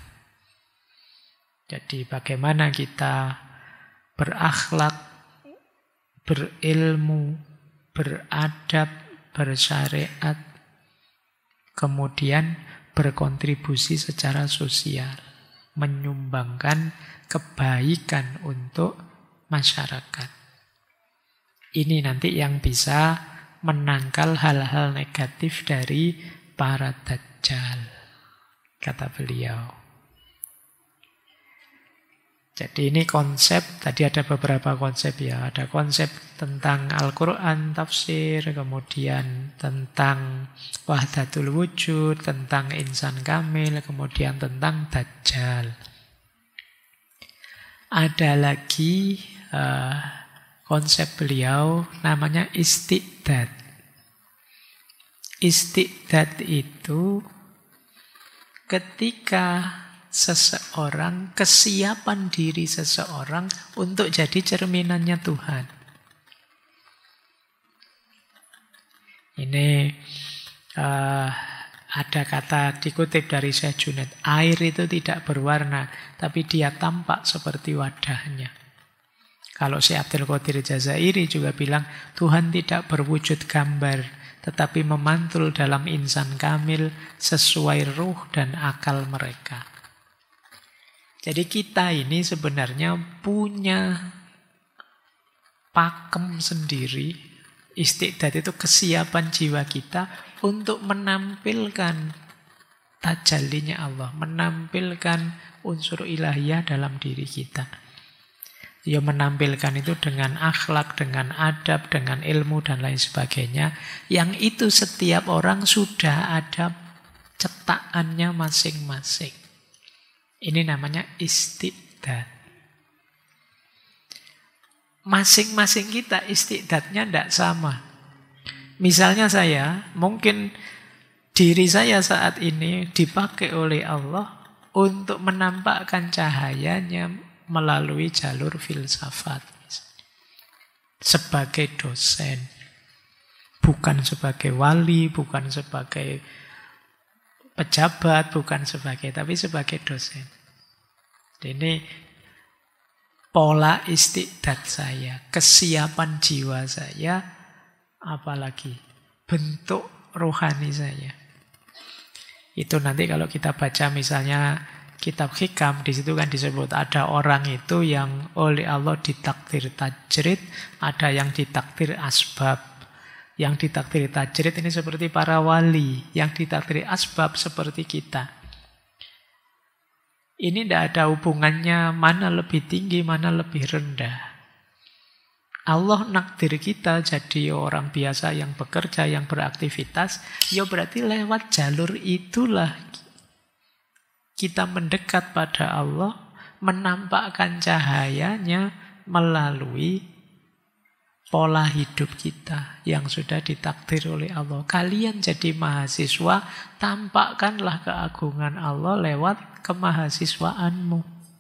Jadi bagaimana kita berakhlak, berilmu, beradab, bersyariat, kemudian berkontribusi secara sosial, menyumbangkan kebaikan untuk masyarakat. Ini nanti yang bisa menangkal hal-hal negatif dari para dajjal, kata beliau. Jadi ini konsep, tadi ada beberapa konsep ya. Ada konsep tentang Al-Quran, tafsir, kemudian tentang wahdatul wujud, tentang insan kamil, kemudian tentang dajjal. Ada lagi konsep beliau namanya istiqdad. Istiqdad itu ketika seseorang, kesiapan diri seseorang untuk jadi cerminannya Tuhan. Ini ada kata dikutip dari Syekh Junaid, air itu tidak berwarna, tapi dia tampak seperti wadahnya. Kalau Syekh Abdul Qadir Jazairi juga bilang, Tuhan tidak berwujud gambar, tetapi memantul dalam insan kamil sesuai ruh dan akal mereka. Jadi kita ini sebenarnya punya pakem sendiri. Istiqdad itu kesiapan jiwa kita untuk menampilkan tajallinya Allah, menampilkan unsur ilahiyah dalam diri kita. Ya menampilkan itu dengan akhlak, dengan adab, dengan ilmu dan lain sebagainya. Yang itu setiap orang sudah ada cetakannya masing-masing. Ini namanya istiqdad. Masing-masing kita istiqdadnya tidak sama. Misalnya saya, mungkin diri saya saat ini dipakai oleh Allah untuk menampakkan cahayanya melalui jalur filsafat. Sebagai dosen. Bukan sebagai wali, bukan sebagai pejabat, bukan sebagai, tapi sebagai dosen. Ini pola istiqdad saya, kesiapan jiwa saya, apalagi bentuk rohani saya. Itu nanti kalau kita baca misalnya kitab Hikam, di situ kan disebut ada orang itu yang oleh Allah ditakdir tajrid, ada yang ditakdir asbab. Yang ditakdiri tajrid ini seperti para wali. Yang ditakdiri asbab seperti kita. Ini tidak ada hubungannya mana lebih tinggi, mana lebih rendah. Allah nakdir kita jadi orang biasa yang bekerja, yang beraktivitas. Ya berarti lewat jalur itulah kita mendekat pada Allah, menampakkan cahayanya melalui pola hidup kita yang sudah ditakdir oleh Allah. Kalian jadi mahasiswa, tampakkanlah keagungan Allah lewat kemahasiswaanmu.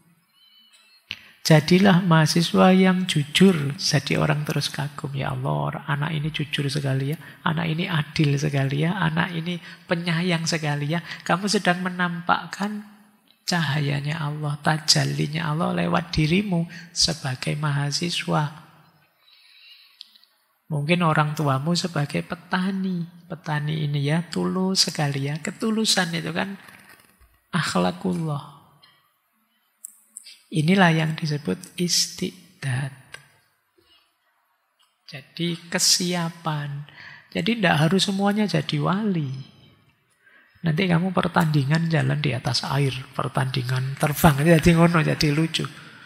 Jadilah mahasiswa yang jujur. Jadi orang terus kagum, ya Allah, anak ini jujur sekali ya, anak ini adil sekali ya, anak ini penyayang sekali ya. Kamu sedang menampakkan cahayanya Allah, tajallinya Allah lewat dirimu sebagai mahasiswa. Mungkin orang tuamu sebagai petani. Petani ini ya tulus sekali ya. Ketulusan itu kan akhlaqullah. Inilah yang disebut istiqdad. Jadi kesiapan. Jadi tidak harus semuanya jadi wali. Nanti kamu pertandingan jalan di atas air, pertandingan terbang, jadi ngono, jadi lucu.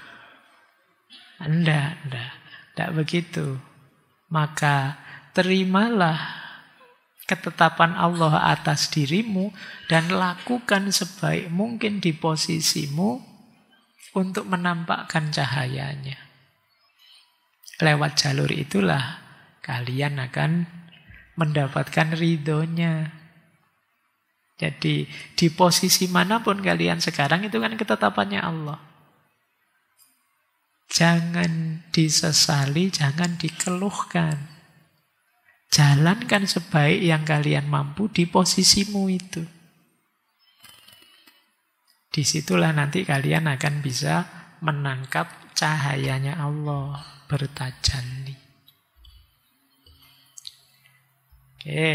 Tidak begitu. Maka terimalah ketetapan Allah atas dirimu dan lakukan sebaik mungkin di posisimu untuk menampakkan cahayanya. Lewat jalur itulah kalian akan mendapatkan ridhonya. Jadi di posisi manapun kalian sekarang itu kan ketetapannya Allah. Jangan disesali, jangan dikeluhkan. Jalankan sebaik yang kalian mampu di posisimu itu. Disitulah nanti kalian akan bisa menangkap cahayanya Allah bertajalli. Oke.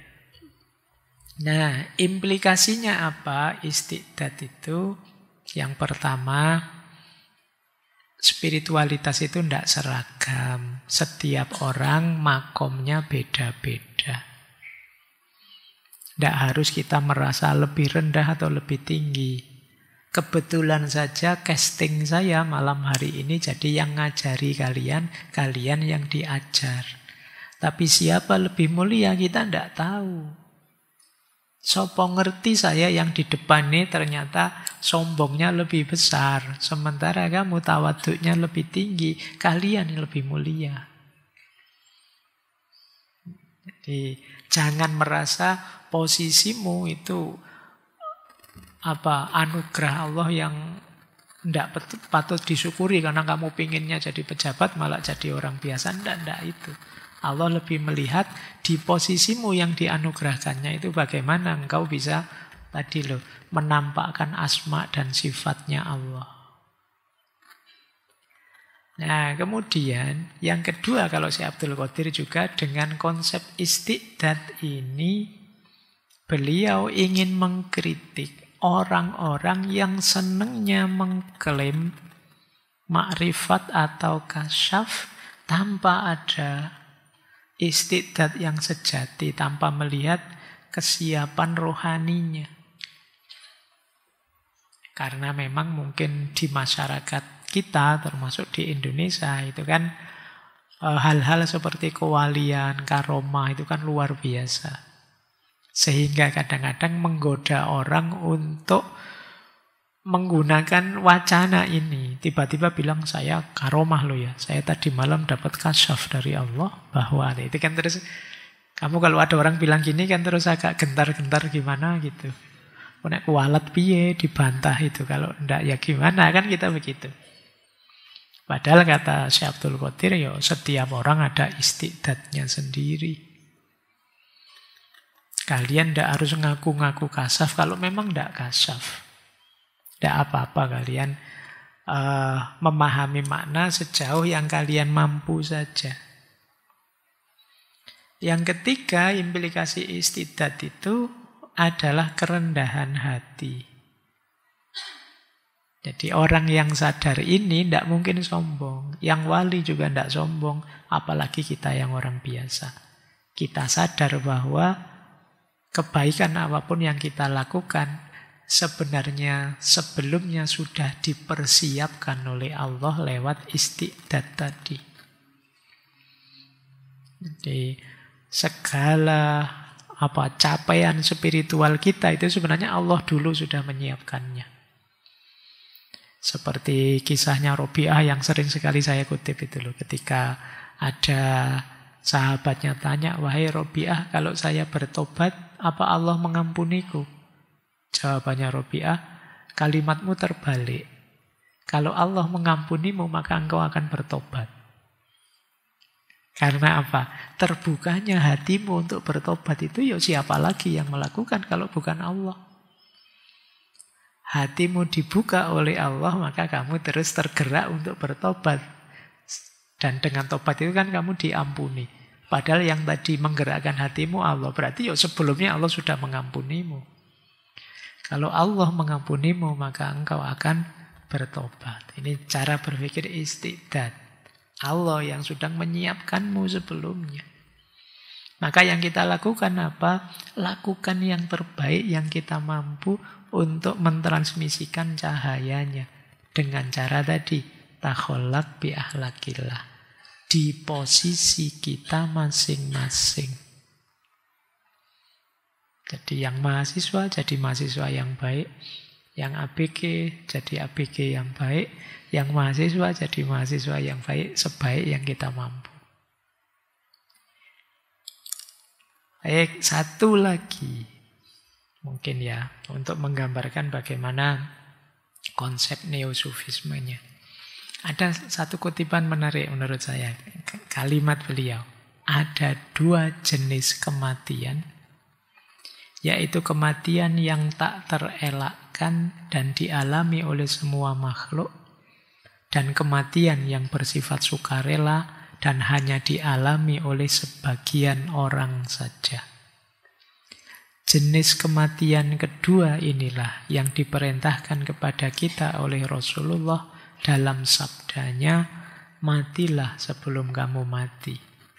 Nah, implikasinya apa istiqdad itu? Yang pertama, spiritualitas itu tidak seragam. Setiap orang makomnya beda-beda. Tidak harus kita merasa lebih rendah atau lebih tinggi. Kebetulan saja casting saya malam hari ini jadi yang ngajari kalian, kalian yang diajar. Tapi siapa lebih mulia kita tidak tahu. Sopo ngerti saya yang di depan ini ternyata sombongnya lebih besar. Sementara kamu tawaduknya lebih tinggi. Kalian yang lebih mulia. Jadi jangan merasa posisimu itu anugerah Allah yang tidak patut disyukuri karena kamu pinginnya jadi pejabat malah jadi orang biasa. Tidak itu. Allah lebih melihat di posisimu yang dianugerahkannya itu bagaimana engkau bisa menampakkan asma dan sifatnya Allah. Nah, kemudian yang kedua kalau si Abdul Qadir juga dengan konsep istiqdad ini beliau ingin mengkritik orang-orang yang senangnya mengklaim makrifat atau kasyaf tanpa ada istiqdad yang sejati, tanpa melihat kesiapan rohaninya. Karena memang mungkin di masyarakat kita, termasuk di Indonesia, itu kan hal-hal seperti kewalian, karomah itu kan luar biasa. Sehingga kadang-kadang menggoda orang untuk menggunakan wacana ini. Tiba-tiba bilang saya karomah loh ya. Saya tadi malam dapat kasyaf dari Allah bahwa itu kan terus kamu kalau ada orang bilang gini kan terus agak gentar-gentar gimana gitu. Nek kualat piye dibantah itu kalau ndak ya gimana kan kita begitu. Padahal kata Syekh Abdul Qadir ya setiap orang ada istiqdadnya sendiri. Kalian ndak harus ngaku-ngaku kasyaf kalau memang ndak kasyaf. Tidak apa-apa kalian memahami makna sejauh yang kalian mampu saja. Yang ketiga, implikasi istiqdad itu adalah kerendahan hati. Jadi orang yang sadar ini tidak mungkin sombong. Yang wali juga tidak sombong, apalagi kita yang orang biasa. Kita sadar bahwa kebaikan apapun yang kita lakukan sebenarnya sebelumnya sudah dipersiapkan oleh Allah lewat istiqdad tadi. Jadi segala capaian spiritual kita itu sebenarnya Allah dulu sudah menyiapkannya. Seperti kisahnya Robi'ah yang sering sekali saya kutip itu loh. Ketika ada sahabatnya tanya, "Wahai Robi'ah, kalau saya bertobat, apa Allah mengampuniku?" Jawabannya Robi'ah, kalimatmu terbalik. Kalau Allah mengampunimu, maka engkau akan bertobat. Karena apa? Terbukanya hatimu untuk bertobat itu ya siapa lagi yang melakukan kalau bukan Allah. Hatimu dibuka oleh Allah, maka kamu terus tergerak untuk bertobat. Dan dengan tobat itu kan kamu diampuni. Padahal yang tadi menggerakkan hatimu Allah, berarti ya sebelumnya Allah sudah mengampunimu. Kalau Allah mengampunimu, maka engkau akan bertobat. Ini cara berpikir istiqdad. Allah yang sudah menyiapkanmu sebelumnya. Maka yang kita lakukan apa? Lakukan yang terbaik yang kita mampu untuk mentransmisikan cahayanya. Dengan cara tadi, takholak bi ahlakillah. Di posisi kita masing-masing. Jadi yang mahasiswa jadi mahasiswa yang baik. Yang ABG jadi ABG yang baik. Yang mahasiswa jadi mahasiswa yang baik. Sebaik yang kita mampu. Baik, satu lagi. Mungkin ya, untuk menggambarkan bagaimana konsep neosufismenya. Ada satu kutipan menarik menurut saya. Kalimat beliau. Ada 2 jenis kematian. Yaitu kematian yang tak terelakkan dan dialami oleh semua makhluk. Dan kematian yang bersifat sukarela dan hanya dialami oleh sebagian orang saja. Jenis kematian kedua inilah yang diperintahkan kepada kita oleh Rasulullah dalam sabdanya, matilah sebelum kamu mati.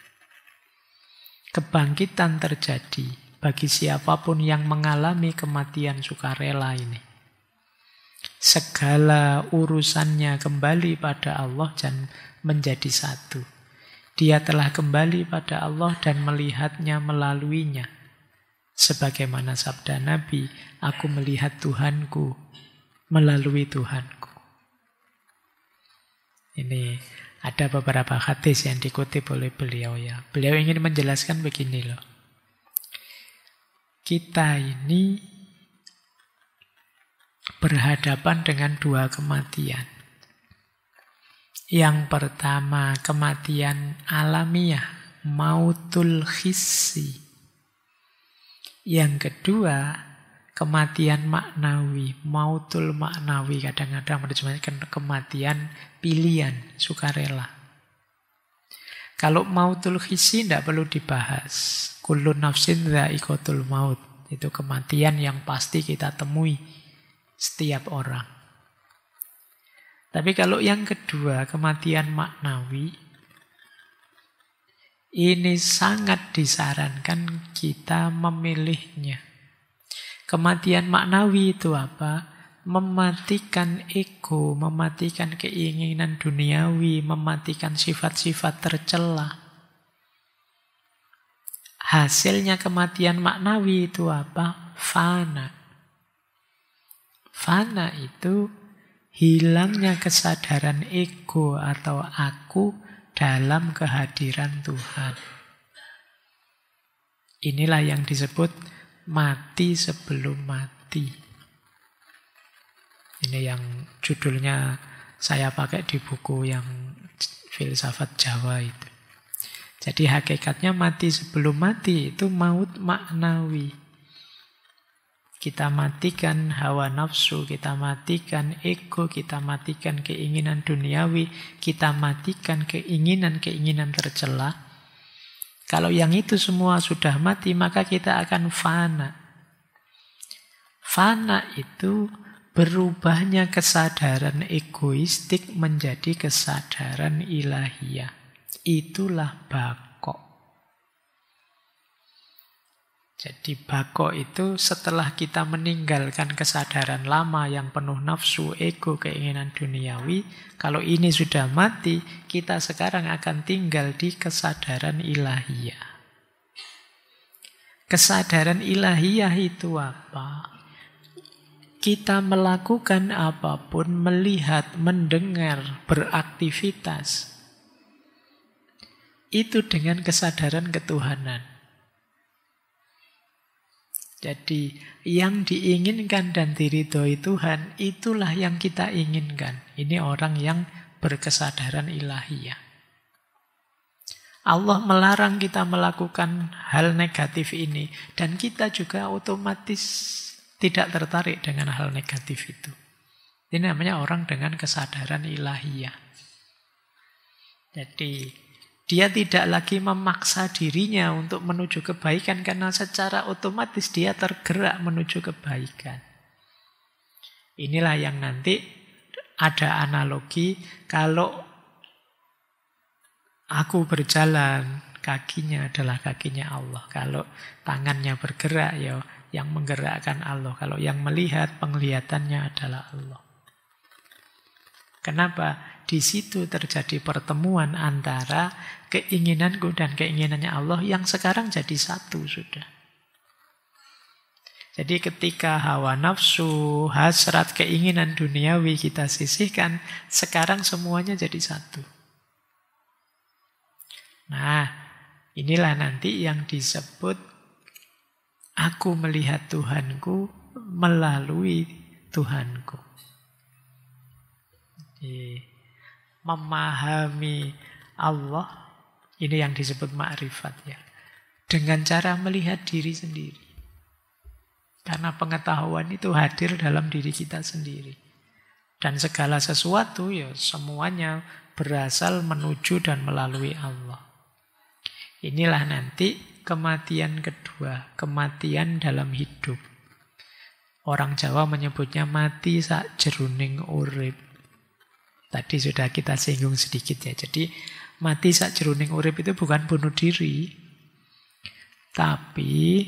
Kebangkitan terjadi bagi siapapun yang mengalami kematian sukarela ini. Segala urusannya kembali pada Allah dan menjadi satu. Dia telah kembali pada Allah dan melihatnya melaluinya. Sebagaimana sabda Nabi, aku melihat Tuhanku melalui Tuhanku. Ini ada beberapa hadis yang dikutip oleh beliau ya. Beliau ingin menjelaskan begini loh. Kita ini berhadapan dengan 2 kematian. Yang pertama, kematian alamiah, mautul hissi. Yang kedua, kematian maknawi, mautul maknawi. Kadang-kadang menerjemahkan kematian pilihan, sukarela. Kalau mautul hissi tidak perlu dibahas. Kullu nafsin dha'iqatul maut. Itu kematian yang pasti kita temui setiap orang. Tapi kalau yang kedua, kematian maknawi, ini sangat disarankan kita memilihnya. Kematian maknawi itu apa? Mematikan ego, mematikan keinginan duniawi, mematikan sifat-sifat tercela. Hasilnya kematian maknawi itu apa? Fana. Fana itu hilangnya kesadaran ego atau aku dalam kehadiran Tuhan. Inilah yang disebut mati sebelum mati. Ini yang judulnya saya pakai di buku yang filsafat Jawa itu. Jadi hakikatnya mati sebelum mati itu maut maknawi. Kita matikan hawa nafsu, kita matikan ego, kita matikan keinginan duniawi, kita matikan keinginan-keinginan tercela. Kalau yang itu semua sudah mati, maka kita akan fana. Fana itu berubahnya kesadaran egoistik menjadi kesadaran ilahiyah. Itulah bako. Jadi bako itu setelah kita meninggalkan kesadaran lama yang penuh nafsu, ego, keinginan duniawi. Kalau ini sudah mati, kita sekarang akan tinggal di kesadaran ilahiyah. Kesadaran ilahiyah itu apa? Kita melakukan apapun, melihat, mendengar, beraktivitas. Itu dengan kesadaran ketuhanan. Jadi yang diinginkan dan diridhoi Tuhan, itulah yang kita inginkan. Ini orang yang berkesadaran ilahiyah. Allah melarang kita melakukan hal negatif ini. Dan kita juga otomatis tidak tertarik dengan hal negatif itu. Ini namanya orang dengan kesadaran ilahiyah. Jadi dia tidak lagi memaksa dirinya untuk menuju kebaikan karena secara otomatis dia tergerak menuju kebaikan. Inilah yang nanti ada analogi kalau aku berjalan kakinya adalah kakinya Allah. Kalau tangannya bergerak, ya yang menggerakkan Allah. Kalau yang melihat, penglihatannya adalah Allah. Kenapa? Di situ terjadi pertemuan antara keinginanku dan keinginannya Allah yang sekarang jadi satu sudah. Jadi ketika hawa nafsu, hasrat, keinginan duniawi kita sisihkan, sekarang semuanya jadi satu. Nah, inilah nanti yang disebut aku melihat Tuhanku melalui Tuhanku. Memahami Allah, ini yang disebut ma'rifat ya. Dengan cara melihat diri sendiri. Karena pengetahuan itu hadir dalam diri kita sendiri. Dan segala sesuatu ya semuanya berasal menuju dan melalui Allah. Inilah nanti kematian kedua, kematian dalam hidup. Orang Jawa menyebutnya mati sakjeroning urip. Tadi sudah kita singgung sedikit ya. Jadi mati sakjeroning urip itu bukan bunuh diri, tapi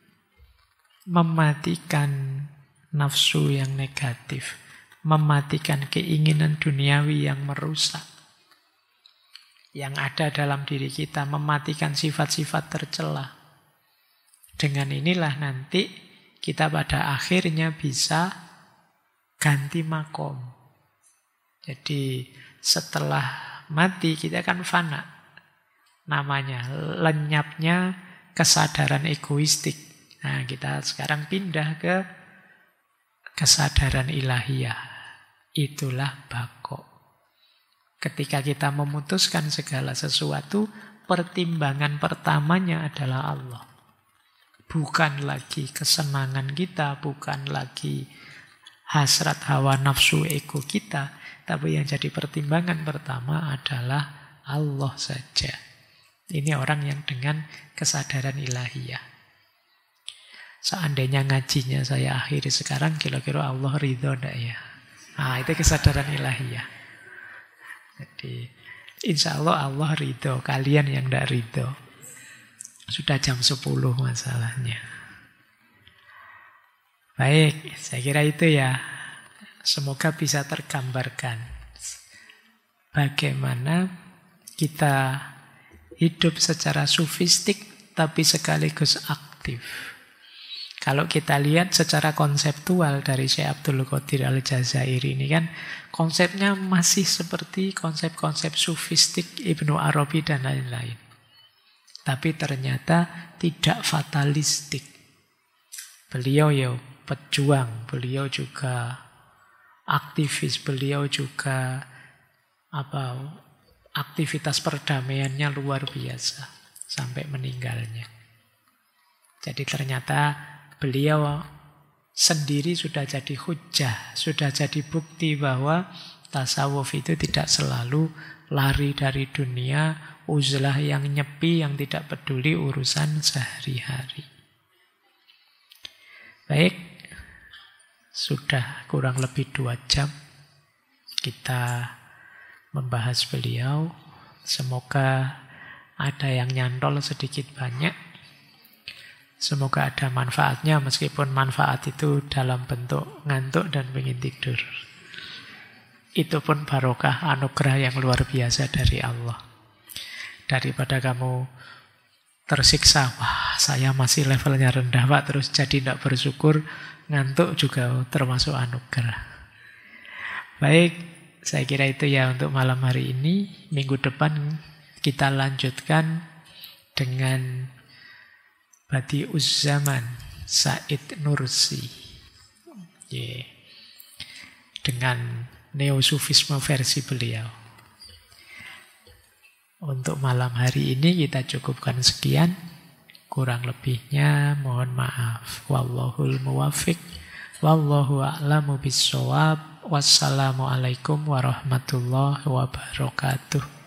mematikan nafsu yang negatif, mematikan keinginan duniawi yang merusak yang ada dalam diri kita, mematikan sifat-sifat tercela. Dengan inilah nanti kita pada akhirnya bisa ganti makom. Jadi setelah mati kita kan fana. Namanya lenyapnya kesadaran egoistik. Nah, kita sekarang pindah ke kesadaran ilahiyah. Itulah bako. Ketika kita memutuskan segala sesuatu, pertimbangan pertamanya adalah Allah. Bukan lagi kesenangan kita, bukan lagi hasrat hawa nafsu ego kita, tapi yang jadi pertimbangan pertama adalah Allah saja. Ini orang yang dengan kesadaran ilahiyah. Seandainya ngajinya saya akhiri sekarang, kira-kira Allah ridho enggak ya? Nah, itu kesadaran ilahiyah. Jadi, insya Allah Allah ridho, kalian yang enggak ridho. Sudah jam 10 masalahnya. Baik, saya kira itu ya. Semoga bisa tergambarkan bagaimana kita hidup secara sufistik tapi sekaligus aktif. Kalau kita lihat secara konseptual dari Syekh Abdul Qadir Al-Jazairi ini kan konsepnya masih seperti konsep-konsep sufistik Ibnu Arabi dan lain-lain. Tapi ternyata tidak fatalistik. Beliau ya pejuang, beliau juga aktivis, beliau juga aktivitas perdamaiannya luar biasa sampai meninggalnya. Jadi ternyata beliau sendiri sudah jadi hujjah, sudah jadi bukti bahwa tasawuf itu tidak selalu lari dari dunia, uzlah yang nyepi, yang tidak peduli urusan sehari-hari. Baik, sudah kurang lebih 2 jam kita membahas beliau. Semoga ada yang nyantol sedikit banyak. Semoga ada manfaatnya, meskipun manfaat itu dalam bentuk ngantuk dan ingin tidur. Itu pun barokah anugerah yang luar biasa dari Allah. Daripada kamu tersiksa, wah saya masih levelnya rendah Pak, terus jadi tidak bersyukur, ngantuk juga termasuk anugerah. Baik, saya kira itu ya untuk malam hari ini. Minggu depan kita lanjutkan dengan Badi'uz Zaman Said Nursi. Dengan neosufisme versi beliau. Untuk malam hari ini kita cukupkan sekian. Kurang lebihnya mohon maaf. Wallahul muwaffiq. Wallahu a'lamu bissawab. Wassalamualaikum warahmatullahi wabarakatuh.